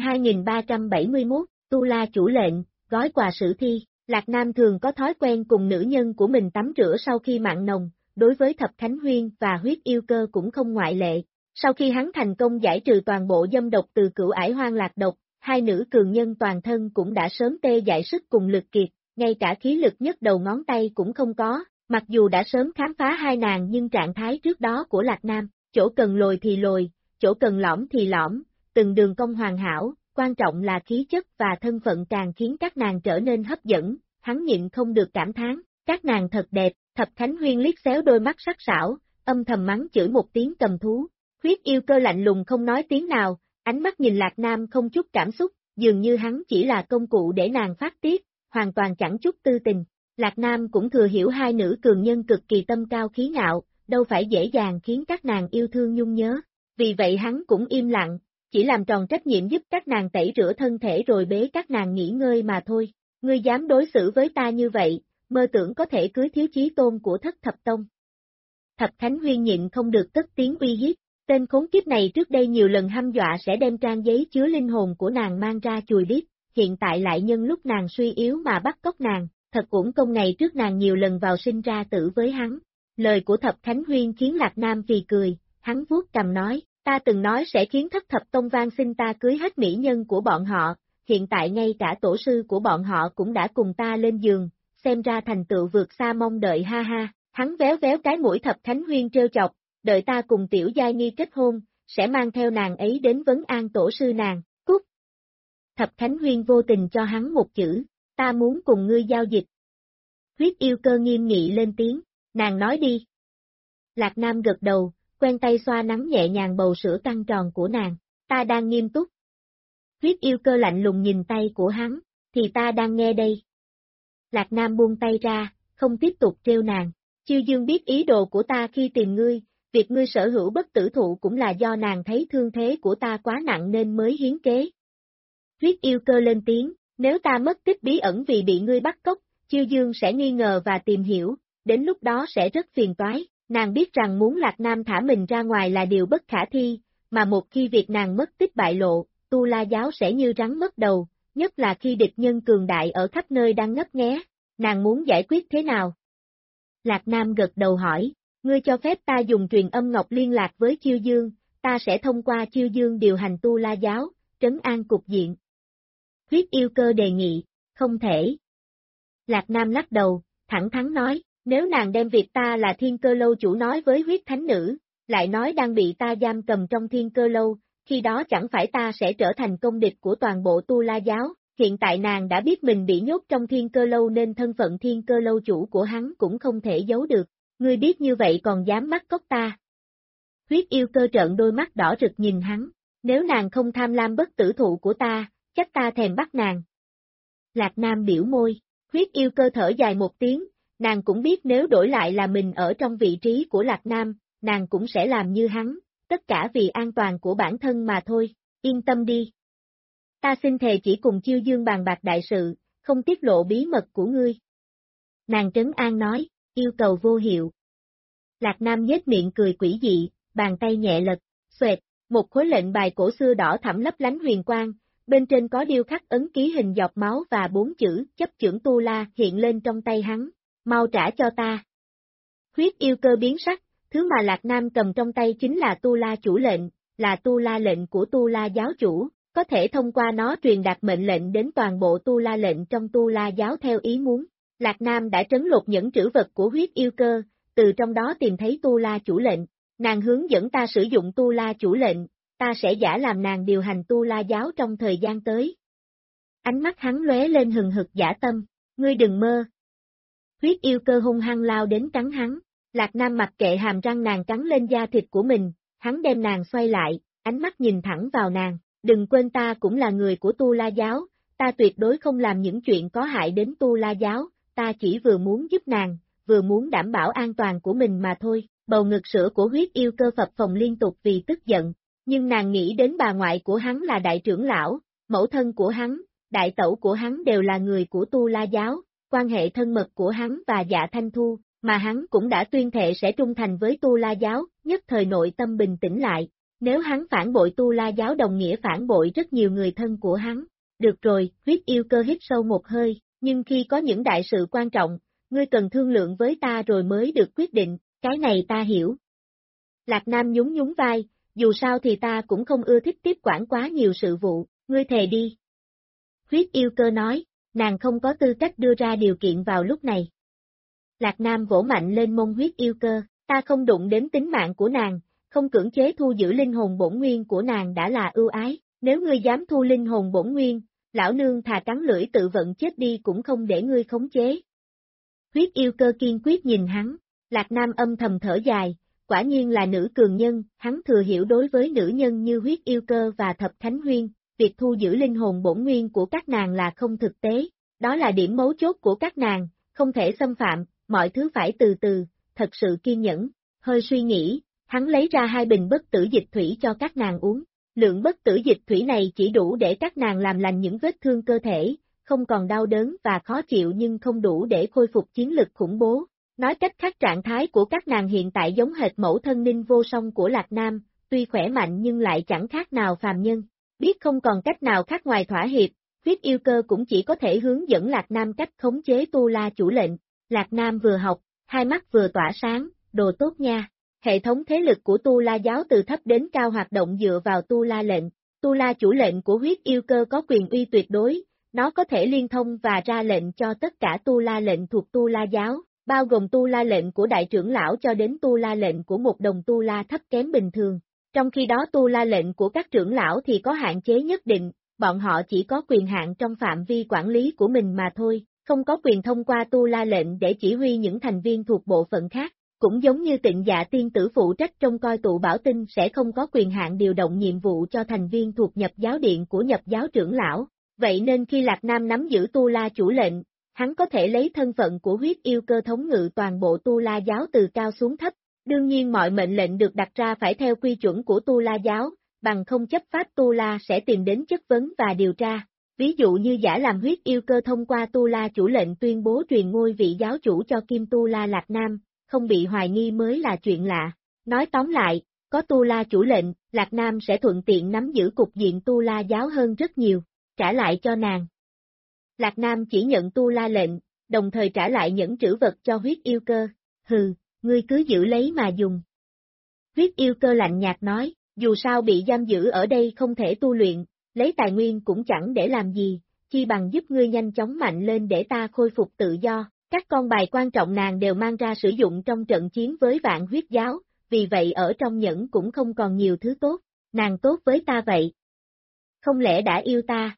2371, Tu La chủ lệnh, gói quà sử thi. Lạc Nam thường có thói quen cùng nữ nhân của mình tắm rửa sau khi mặn nồng, đối với Thập Thánh Huyên và huyết yêu cơ cũng không ngoại lệ. Sau khi hắn thành công giải trừ toàn bộ dâm độc từ Cửu Ải Hoang Lạc độc, hai nữ cường nhân toàn thân cũng đã sớm tê dại sức cùng lực kiệt, ngay cả khí lực nhất đầu ngón tay cũng không có, mặc dù đã sớm khám phá hai nàng nhưng trạng thái trước đó của Lạc Nam, chỗ cần lồi thì lồi, chỗ cần lõm thì lõm, từng đường cong hoàn hảo, quan trọng là khí chất và thân phận càng khiến các nàng trở nên hấp dẫn, hắn nhịn không được cảm thán, các nàng thật đẹp, Thập Khánh Huyên liếc xéo đôi mắt sắc sảo, âm thầm mắng chửi một tiếng cầm thú. Huyết yêu cơ lạnh lùng không nói tiếng nào, ánh mắt nhìn Lạc Nam không chút cảm xúc, dường như hắn chỉ là công cụ để nàng phát tiết, hoàn toàn chẳng chút tư tình. Lạc Nam cũng thừa hiểu hai nữ cường nhân cực kỳ tâm cao khí ngạo, đâu phải dễ dàng khiến các nàng yêu thương nhung nhớ. Vì vậy hắn cũng im lặng, chỉ làm tròn trách nhiệm giúp các nàng tẩy rửa thân thể rồi bế các nàng nghỉ ngơi mà thôi. Ngươi dám đối xử với ta như vậy, mơ tưởng có thể cưới thiếu chí tôn của Thất Thập Tông. Thập Khánh Huyên nhịn không được cất tiếng uy hiếp, tên khốn kiếp này trước đây nhiều lần hăm dọa sẽ đem trang giấy chứa linh hồn của nàng mang ra chùi đít, hiện tại lại nhân lúc nàng suy yếu mà bắt cóc nàng, thật uổng công ngày trước nàng nhiều lần vào sinh ra tử với hắn. Lời của Thập Khánh Huyên khiến Lạc Nam phì cười, hắn vuốt cằm nói, ta từng nói sẽ khiến Thất Thập Tông van xin ta cưới hết mỹ nhân của bọn họ, hiện tại ngay cả tổ sư của bọn họ cũng đã cùng ta lên giường, xem ra thành tựu vượt xa mong đợi ha ha. Hắn véo véo cái mũi Thập Khánh Huyên trêu chọc, đợi ta cùng Tiểu Giai Nghi kết hôn, sẽ mang theo nàng ấy đến vấn an tổ sư nàng, cút. Thập Khánh Huyên vô tình cho hắn một chữ, ta muốn cùng ngươi giao dịch. Huyết yêu cơ nghiêm nghị lên tiếng, nàng nói đi. Lạc Nam gật đầu, quen tay xoa nắng nhẹ nhàng bầu sữa căng tròn của nàng, ta đang nghiêm túc. Huyết yêu cơ lạnh lùng nhìn tay của hắn, thì ta đang nghe đây. Lạc Nam buông tay ra, không tiếp tục trêu nàng. Chiêu Dương biết ý đồ của ta khi tìm ngươi, việc ngươi sở hữu bất tử thụ cũng là do nàng thấy thương thế của ta quá nặng nên mới hiến kế. Huyết yêu cơ lên tiếng, nếu ta mất tích bí ẩn vì bị ngươi bắt cóc, Chiêu Dương sẽ nghi ngờ và tìm hiểu, đến lúc đó sẽ rất phiền toái. Nàng biết rằng muốn Lạc Nam thả mình ra ngoài là điều bất khả thi, mà một khi việc nàng mất tích bại lộ, Tu La giáo sẽ như rắn mất đầu, nhất là khi địch nhân cường đại ở khắp nơi đang ngấp nghé. Nàng muốn giải quyết thế nào? Lạc Nam gật đầu hỏi, ngươi cho phép ta dùng truyền âm ngọc liên lạc với Chiêu Dương, ta sẽ thông qua Chiêu Dương điều hành Tu La giáo, trấn an cục diện. Huyết yêu cơ đề nghị, không thể. Lạc Nam lắc đầu, thẳng thắn nói, nếu nàng đem việc ta là Thiên Cơ Lâu chủ nói với huyết thánh nữ, lại nói đang bị ta giam cầm trong Thiên Cơ Lâu, khi đó chẳng phải ta sẽ trở thành công địch của toàn bộ Tu La giáo. Hiện tại nàng đã biết mình bị nhốt trong Thiên Cơ Lâu nên thân phận Thiên Cơ Lâu chủ của hắn cũng không thể giấu được, ngươi biết như vậy còn dám bắt cóc ta. Huyết yêu cơ trợn đôi mắt đỏ rực nhìn hắn, nếu nàng không tham lam bất tử thụ của ta, chắc ta thèm bắt nàng. Lạc Nam biểu môi, huyết yêu cơ thở dài một tiếng, nàng cũng biết nếu đổi lại là mình ở trong vị trí của Lạc Nam, nàng cũng sẽ làm như hắn, tất cả vì an toàn của bản thân mà thôi, yên tâm đi. Ta xin thề chỉ cùng Chiêu Dương bàn bạc đại sự, không tiết lộ bí mật của ngươi. Nàng trấn an nói, yêu cầu vô hiệu. Lạc Nam nhếch miệng cười quỷ dị, bàn tay nhẹ lật, xoẹt, một khối lệnh bài cổ xưa đỏ thẫm lấp lánh huyền quang, bên trên có điêu khắc ấn ký hình giọt máu và 4 chữ chấp chưởng Tu La hiện lên trong tay hắn, mau trả cho ta. Huyết yêu cơ biến sắc, thứ mà Lạc Nam cầm trong tay chính là Tu La chủ lệnh, là Tu La lệnh của Tu La giáo chủ. Có thể thông qua nó truyền đạt mệnh lệnh đến toàn bộ Tu La lệnh trong Tu La giáo theo ý muốn. Lạc Nam đã trấn lột những trữ vật của huyết yêu cơ, từ trong đó tìm thấy Tu La chủ lệnh. Nàng hướng dẫn ta sử dụng Tu La chủ lệnh, ta sẽ giả làm nàng điều hành Tu La giáo trong thời gian tới. Ánh mắt hắn lóe lên hừng hực dã tâm, ngươi đừng mơ. Huyết yêu cơ hung hăng lao đến cắn hắn, Lạc Nam mặc kệ hàm răng nàng cắn lên da thịt của mình, hắn đem nàng xoay lại, ánh mắt nhìn thẳng vào nàng. Đừng quên ta cũng là người của Tu La giáo, ta tuyệt đối không làm những chuyện có hại đến Tu La giáo, ta chỉ vừa muốn giúp nàng, vừa muốn đảm bảo an toàn của mình mà thôi. Bầu ngực sữa của huyết yêu cơ phập phồng liên tục vì tức giận, nhưng nàng nghĩ đến bà ngoại của hắn là đại trưởng lão, mẫu thân của hắn, đại tẩu của hắn đều là người của Tu La giáo, quan hệ thân mật của hắn và Dạ Thanh Thu, mà hắn cũng đã tuyên thệ sẽ trung thành với Tu La giáo, nhất thời nội tâm bình tĩnh lại. Nếu hắn phản bội Tu La giáo đồng nghĩa phản bội rất nhiều người thân của hắn. Được rồi, huyết yêu cơ hít sâu một hơi, nhưng khi có những đại sự quan trọng, ngươi cần thương lượng với ta rồi mới được quyết định, cái này ta hiểu. Lạc Nam nhún nhún vai, dù sao thì ta cũng không ưa thích tiếp quản quá nhiều sự vụ, ngươi thề đi. Huyết yêu cơ nói, nàng không có tư cách đưa ra điều kiện vào lúc này. Lạc Nam vỗ mạnh lên mông huyết yêu cơ, ta không đụng đến tính mạng của nàng, không cưỡng chế thu giữ linh hồn bổn nguyên của nàng đã là ưu ái, nếu ngươi dám thu linh hồn bổn nguyên, lão nương thà cắn lưỡi tự vận chết đi cũng không để ngươi khống chế. Huyết yêu cơ kiên quyết nhìn hắn, Lạc Nam âm thầm thở dài, quả nhiên là nữ cường nhân, hắn thừa hiểu đối với nữ nhân như huyết yêu cơ và thập thánh huyên, việc thu giữ linh hồn bổn nguyên của các nàng là không thực tế, đó là điểm mấu chốt của các nàng, không thể xâm phạm, mọi thứ phải từ từ, thật sự kiên nhẫn, hơi suy nghĩ, hắn lấy ra 2 bình bất tử dịch thủy cho các nàng uống, lượng bất tử dịch thủy này chỉ đủ để các nàng làm lành những vết thương cơ thể, không còn đau đớn và khó chịu nhưng không đủ để khôi phục chiến lực khủng bố. Nói cách khác trạng thái của các nàng hiện tại giống hệt mẫu thân Ninh Vô Song của Lạc Nam, tuy khỏe mạnh nhưng lại chẳng khác nào phàm nhân. Biết không còn cách nào khác ngoài thỏa hiệp, huyết yêu cơ cũng chỉ có thể hướng dẫn Lạc Nam cách khống chế Tu La chủ lệnh. Lạc Nam vừa học, hai mắt vừa tỏa sáng, đồ tốt nha. Hệ thống thế lực của Tu La giáo từ thấp đến cao hoạt động dựa vào Tu La lệnh. Tu La chủ lệnh của huyết yêu cơ có quyền uy tuyệt đối, nó có thể liên thông và ra lệnh cho tất cả Tu La lệnh thuộc Tu La giáo, bao gồm Tu La lệnh của đại trưởng lão cho đến Tu La lệnh của một đồng Tu La thấp kém bình thường. Trong khi đó Tu La lệnh của các trưởng lão thì có hạn chế nhất định, bọn họ chỉ có quyền hạn trong phạm vi quản lý của mình mà thôi, không có quyền thông qua Tu La lệnh để chỉ huy những thành viên thuộc bộ phận khác. Cũng giống như Tịnh Dạ tiên tử phụ trách trông coi tụ bảo tinh sẽ không có quyền hạn điều động nhiệm vụ cho thành viên thuộc nhập giáo điện của nhập giáo trưởng lão. Vậy nên khi Lạc Nam nắm giữ Tu La chủ lệnh, hắn có thể lấy thân phận của huyết yêu cơ thống ngự toàn bộ Tu La giáo từ cao xuống thấp. Đương nhiên mọi mệnh lệnh được đặt ra phải theo quy chuẩn của Tu La giáo, bằng không chấp pháp Tu La sẽ tìm đến chất vấn và điều tra. Ví dụ như giả làm huyết yêu cơ thông qua Tu La chủ lệnh tuyên bố truyền ngôi vị giáo chủ cho Kim Tu La Lạc Nam, không bị hoài nghi mới là chuyện lạ. Nói tóm lại, có Tu La chủ lệnh, Lạc Nam sẽ thuận tiện nắm giữ cục diện Tu La giáo hơn rất nhiều, trả lại cho nàng. Lạc Nam chỉ nhận Tu La lệnh, đồng thời trả lại những trữ vật cho huyết yêu cơ, hừ, ngươi cứ giữ lấy mà dùng. Huyết yêu cơ lạnh nhạt nói, dù sao bị giam giữ ở đây không thể tu luyện, lấy tài nguyên cũng chẳng để làm gì, chi bằng giúp ngươi nhanh chóng mạnh lên để ta khôi phục tự do. Các con bài quan trọng nàng đều mang ra sử dụng trong trận chiến với Vạn Huyết giáo, vì vậy ở trong nhẫn cũng không còn nhiều thứ tốt, nàng tốt với ta vậy. Không lẽ đã yêu ta?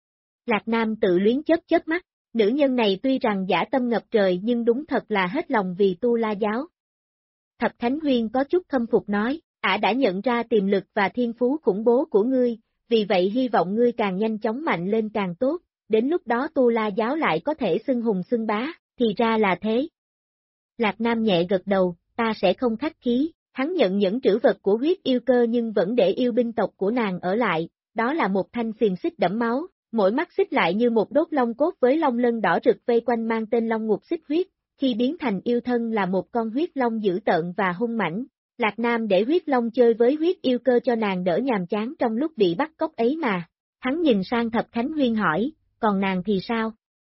Lạc Nam tự luyến chớp mắt, nữ nhân này tuy rằng dã tâm ngập trời nhưng đúng thật là hết lòng vì Tu La giáo. Thập Thánh Huyên có chút khâm phục nói, ả đã nhận ra tiềm lực và thiên phú khủng bố của ngươi, vì vậy hy vọng ngươi càng nhanh chóng mạnh lên càng tốt, đến lúc đó Tu La giáo lại có thể xưng hùng xưng bá. Thì ra là thế. Lạc Nam nhẹ gật đầu, ta sẽ không khách khí, hắn nhận những trữ vật của huyết yêu cơ nhưng vẫn để yêu binh tộc của nàng ở lại, đó là một thanh xiềng xích đẫm máu, mỗi mắt xích lại như một đốt long cốt với long lân đỏ rực vây quanh mang tên Long Ngục Xích Huyết, khi biến thành yêu thân là một con huyết long dữ tợn và hung mãnh. Lạc Nam để huyết long chơi với huyết yêu cơ cho nàng đỡ nhàm chán trong lúc bị bắt cóc ấy mà. Hắn nhìn sang Thập Khánh Huyên hỏi, còn nàng thì sao?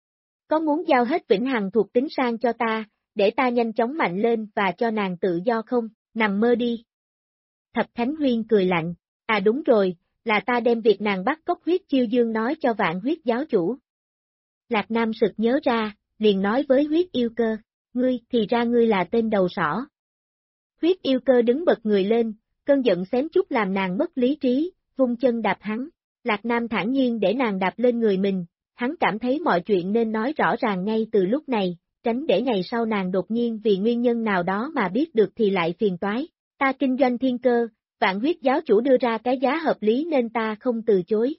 Có muốn giao hết vĩnh hằng thuộc tính sang cho ta, để ta nhanh chóng mạnh lên và cho nàng tự do không, nằm mơ đi. Thập Khánh Huyên cười lạnh, à đúng rồi, là ta đem việc nàng bắt cóc huyết chiêu dương nói cho Vạn Huyết giáo chủ. Lạc Nam sực nhớ ra, liền nói với huyết yêu cơ, ngươi thì ra ngươi là tên đầu sỏ. Huyết yêu cơ đứng bật người lên, cơn giận xém chút làm nàng mất lý trí, vung chân đạp hắn. Lạc Nam thản nhiên để nàng đạp lên người mình. Hắn cảm thấy mọi chuyện nên nói rõ ràng ngay từ lúc này, tránh để ngày sau nàng đột nhiên vì nguyên nhân nào đó mà biết được thì lại phiền toái. Ta kinh doanh thiên cơ, Vạn Huyết giáo chủ đưa ra cái giá hợp lý nên ta không từ chối.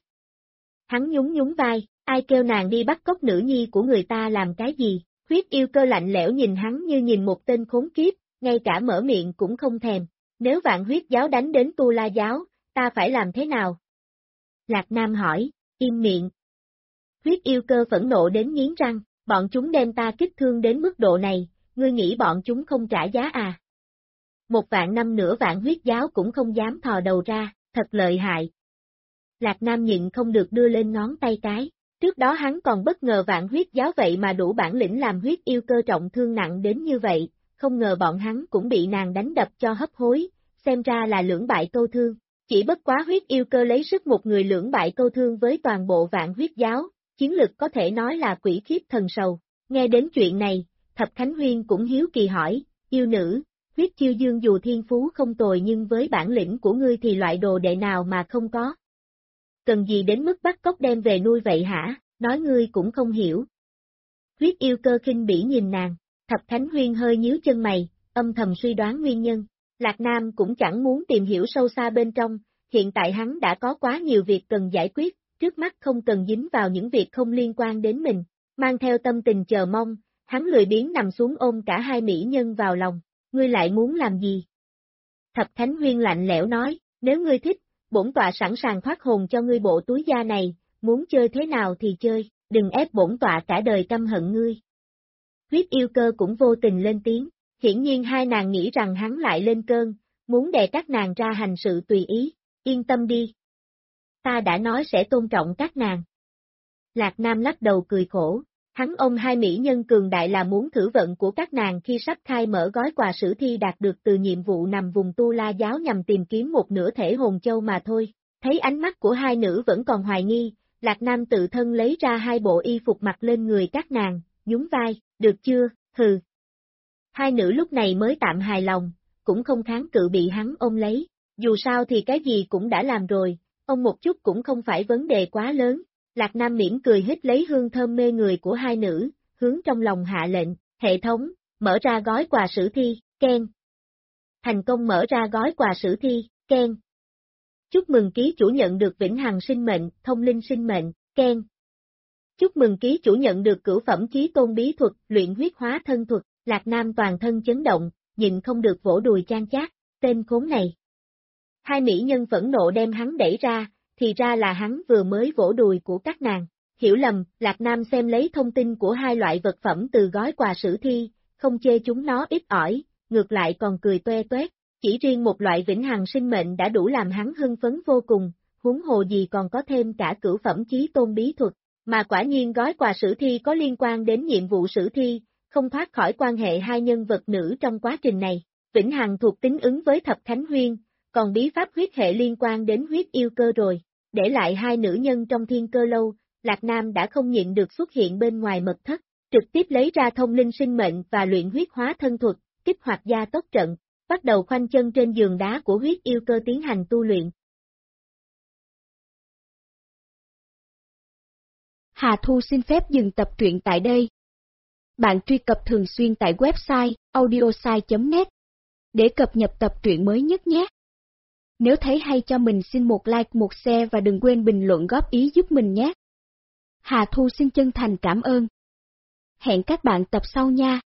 Hắn nhún vai, ai kêu nàng đi bắt cóc nữ nhi của người ta làm cái gì, huyết yêu cơ lạnh lẽo nhìn hắn như nhìn một tên khốn kiếp, ngay cả mở miệng cũng không thèm. Nếu Vạn Huyết giáo đánh đến Tu La giáo, ta phải làm thế nào? Lạc Nam hỏi, im miệng. Huyết yêu cơ phẫn nộ đến nghiến răng, bọn chúng đem ta kích thương đến mức độ này, ngươi nghĩ bọn chúng không trả giá à? 1.000 năm nữa Vạn Huyết giáo cũng không dám thò đầu ra, thật lợi hại. Lạc Nam nhịn không được đưa lên ngón tay cái, trước đó hắn còn bất ngờ Vạn Huyết giáo vậy mà đủ bản lĩnh làm huyết yêu cơ trọng thương nặng đến như vậy, không ngờ bọn hắn cũng bị nàng đánh đập cho hấp hối, xem ra là lưỡng bại câu thương. Chỉ bất quá huyết yêu cơ lấy sức một người lưỡng bại câu thương với toàn bộ Vạn Huyết giáo. Chiến lực có thể nói là quỷ khiếp thần sầu. Nghe đến chuyện này, Thập Khánh Huyên cũng hiếu kỳ hỏi, yêu nữ, Huyết Chiêu Dương dù thiên phú không tồi nhưng với bản lĩnh của ngươi thì loại đồ đệ nào mà không có. Cần gì đến mức bắt cóc đem về nuôi vậy hả, nói ngươi cũng không hiểu. Huyết Yêu Cơ khinh bỉ nhìn nàng, Thập Thánh Huyên hơi nhíu chân mày, âm thầm suy đoán nguyên nhân. Lạc Nam cũng chẳng muốn tìm hiểu sâu xa bên trong, hiện tại hắn đã có quá nhiều việc cần giải quyết, trước mắt không cần dính vào những việc không liên quan đến mình. Mang theo tâm tình chờ mong, hắn lười biếng nằm xuống ôm cả hai mỹ nhân vào lòng. Ngươi lại muốn làm gì? Thập Thánh Huyên lạnh lẽo nói, nếu ngươi thích, bổn tọa sẵn sàng thoát hồn cho ngươi bộ túi da này, muốn chơi thế nào thì chơi, đừng ép bổn tọa cả đời căm hận ngươi. Huyết Yêu Cơ cũng vô tình lên tiếng, hiển nhiên hai nàng nghĩ rằng hắn lại lên cơn, muốn đè các nàng ra hành sự tùy ý, yên tâm đi. Ta đã nói sẽ tôn trọng các nàng. Lạc Nam lắc đầu cười khổ, hắn ôm hai mỹ nhân cường đại là muốn thử vận của các nàng khi sắp khai mở gói quà sử thi đạt được từ nhiệm vụ nằm vùng Tu La giáo nhằm tìm kiếm một nửa thể hồn châu mà thôi. Thấy ánh mắt của hai nữ vẫn còn hoài nghi, Lạc Nam tự thân lấy ra hai bộ y phục mặc lên người các nàng, nhún vai, được chưa, hừ. Hai nữ lúc này mới tạm hài lòng, cũng không kháng cự bị hắn ôm lấy, dù sao thì cái gì cũng đã làm rồi, ôm một chút cũng không phải vấn đề quá lớn. Lạc Nam mỉm cười hít lấy hương thơm mê người của hai nữ, hướng trong lòng hạ lệnh, hệ thống, mở ra gói quà sử thi, keng. Thành công mở ra gói quà sử thi, keng. Chúc mừng ký chủ nhận được vĩnh hằng sinh mệnh, thông linh sinh mệnh, keng. Chúc mừng ký chủ nhận được cửu phẩm chí tôn bí thuật, luyện huyết hóa thân thuật. Lạc Nam toàn thân chấn động, nhịn không được vỗ đùi chan chát, tên khốn này. Hai mỹ nhân phẫn nộ đem hắn đẩy ra, thì ra là hắn vừa mới vỗ đùi của các nàng. Hiểu lầm, Lạc Nam xem lấy thông tin của hai loại vật phẩm từ gói quà sử thi, không chê chúng nó ít ỏi, ngược lại còn cười toe toét. Chỉ riêng một loại vĩnh hằng sinh mệnh đã đủ làm hắn hưng phấn vô cùng, huống hồ gì còn có thêm cả cửu phẩm chí tôn bí thuật, mà quả nhiên gói quà sử thi có liên quan đến nhiệm vụ sử thi, không thoát khỏi quan hệ hai nhân vật nữ trong quá trình này. Vĩnh hằng thuộc tính ứng với Thập Thánh Huyên, còn bí pháp huyết hệ liên quan đến Huyết Yêu Cơ rồi. Để lại hai nữ nhân trong Thiên Cơ Lâu, Lạc Nam đã không nhịn được xuất hiện bên ngoài mật thất, trực tiếp lấy ra thông linh sinh mệnh và luyện huyết hóa thân thuật, kích hoạt gia tốc trận, bắt đầu khoanh chân trên giường đá của Huyết Yêu Cơ tiến hành tu luyện. Hà Thu xin phép dừng tập truyện tại đây. Bạn truy cập thường xuyên tại website audiosai.net để cập nhật tập truyện mới nhất nhé. Nếu thấy hay cho mình xin một like, một share và đừng quên bình luận góp ý giúp mình nhé. Hà Thu xin chân thành cảm ơn. Hẹn các bạn tập sau nha.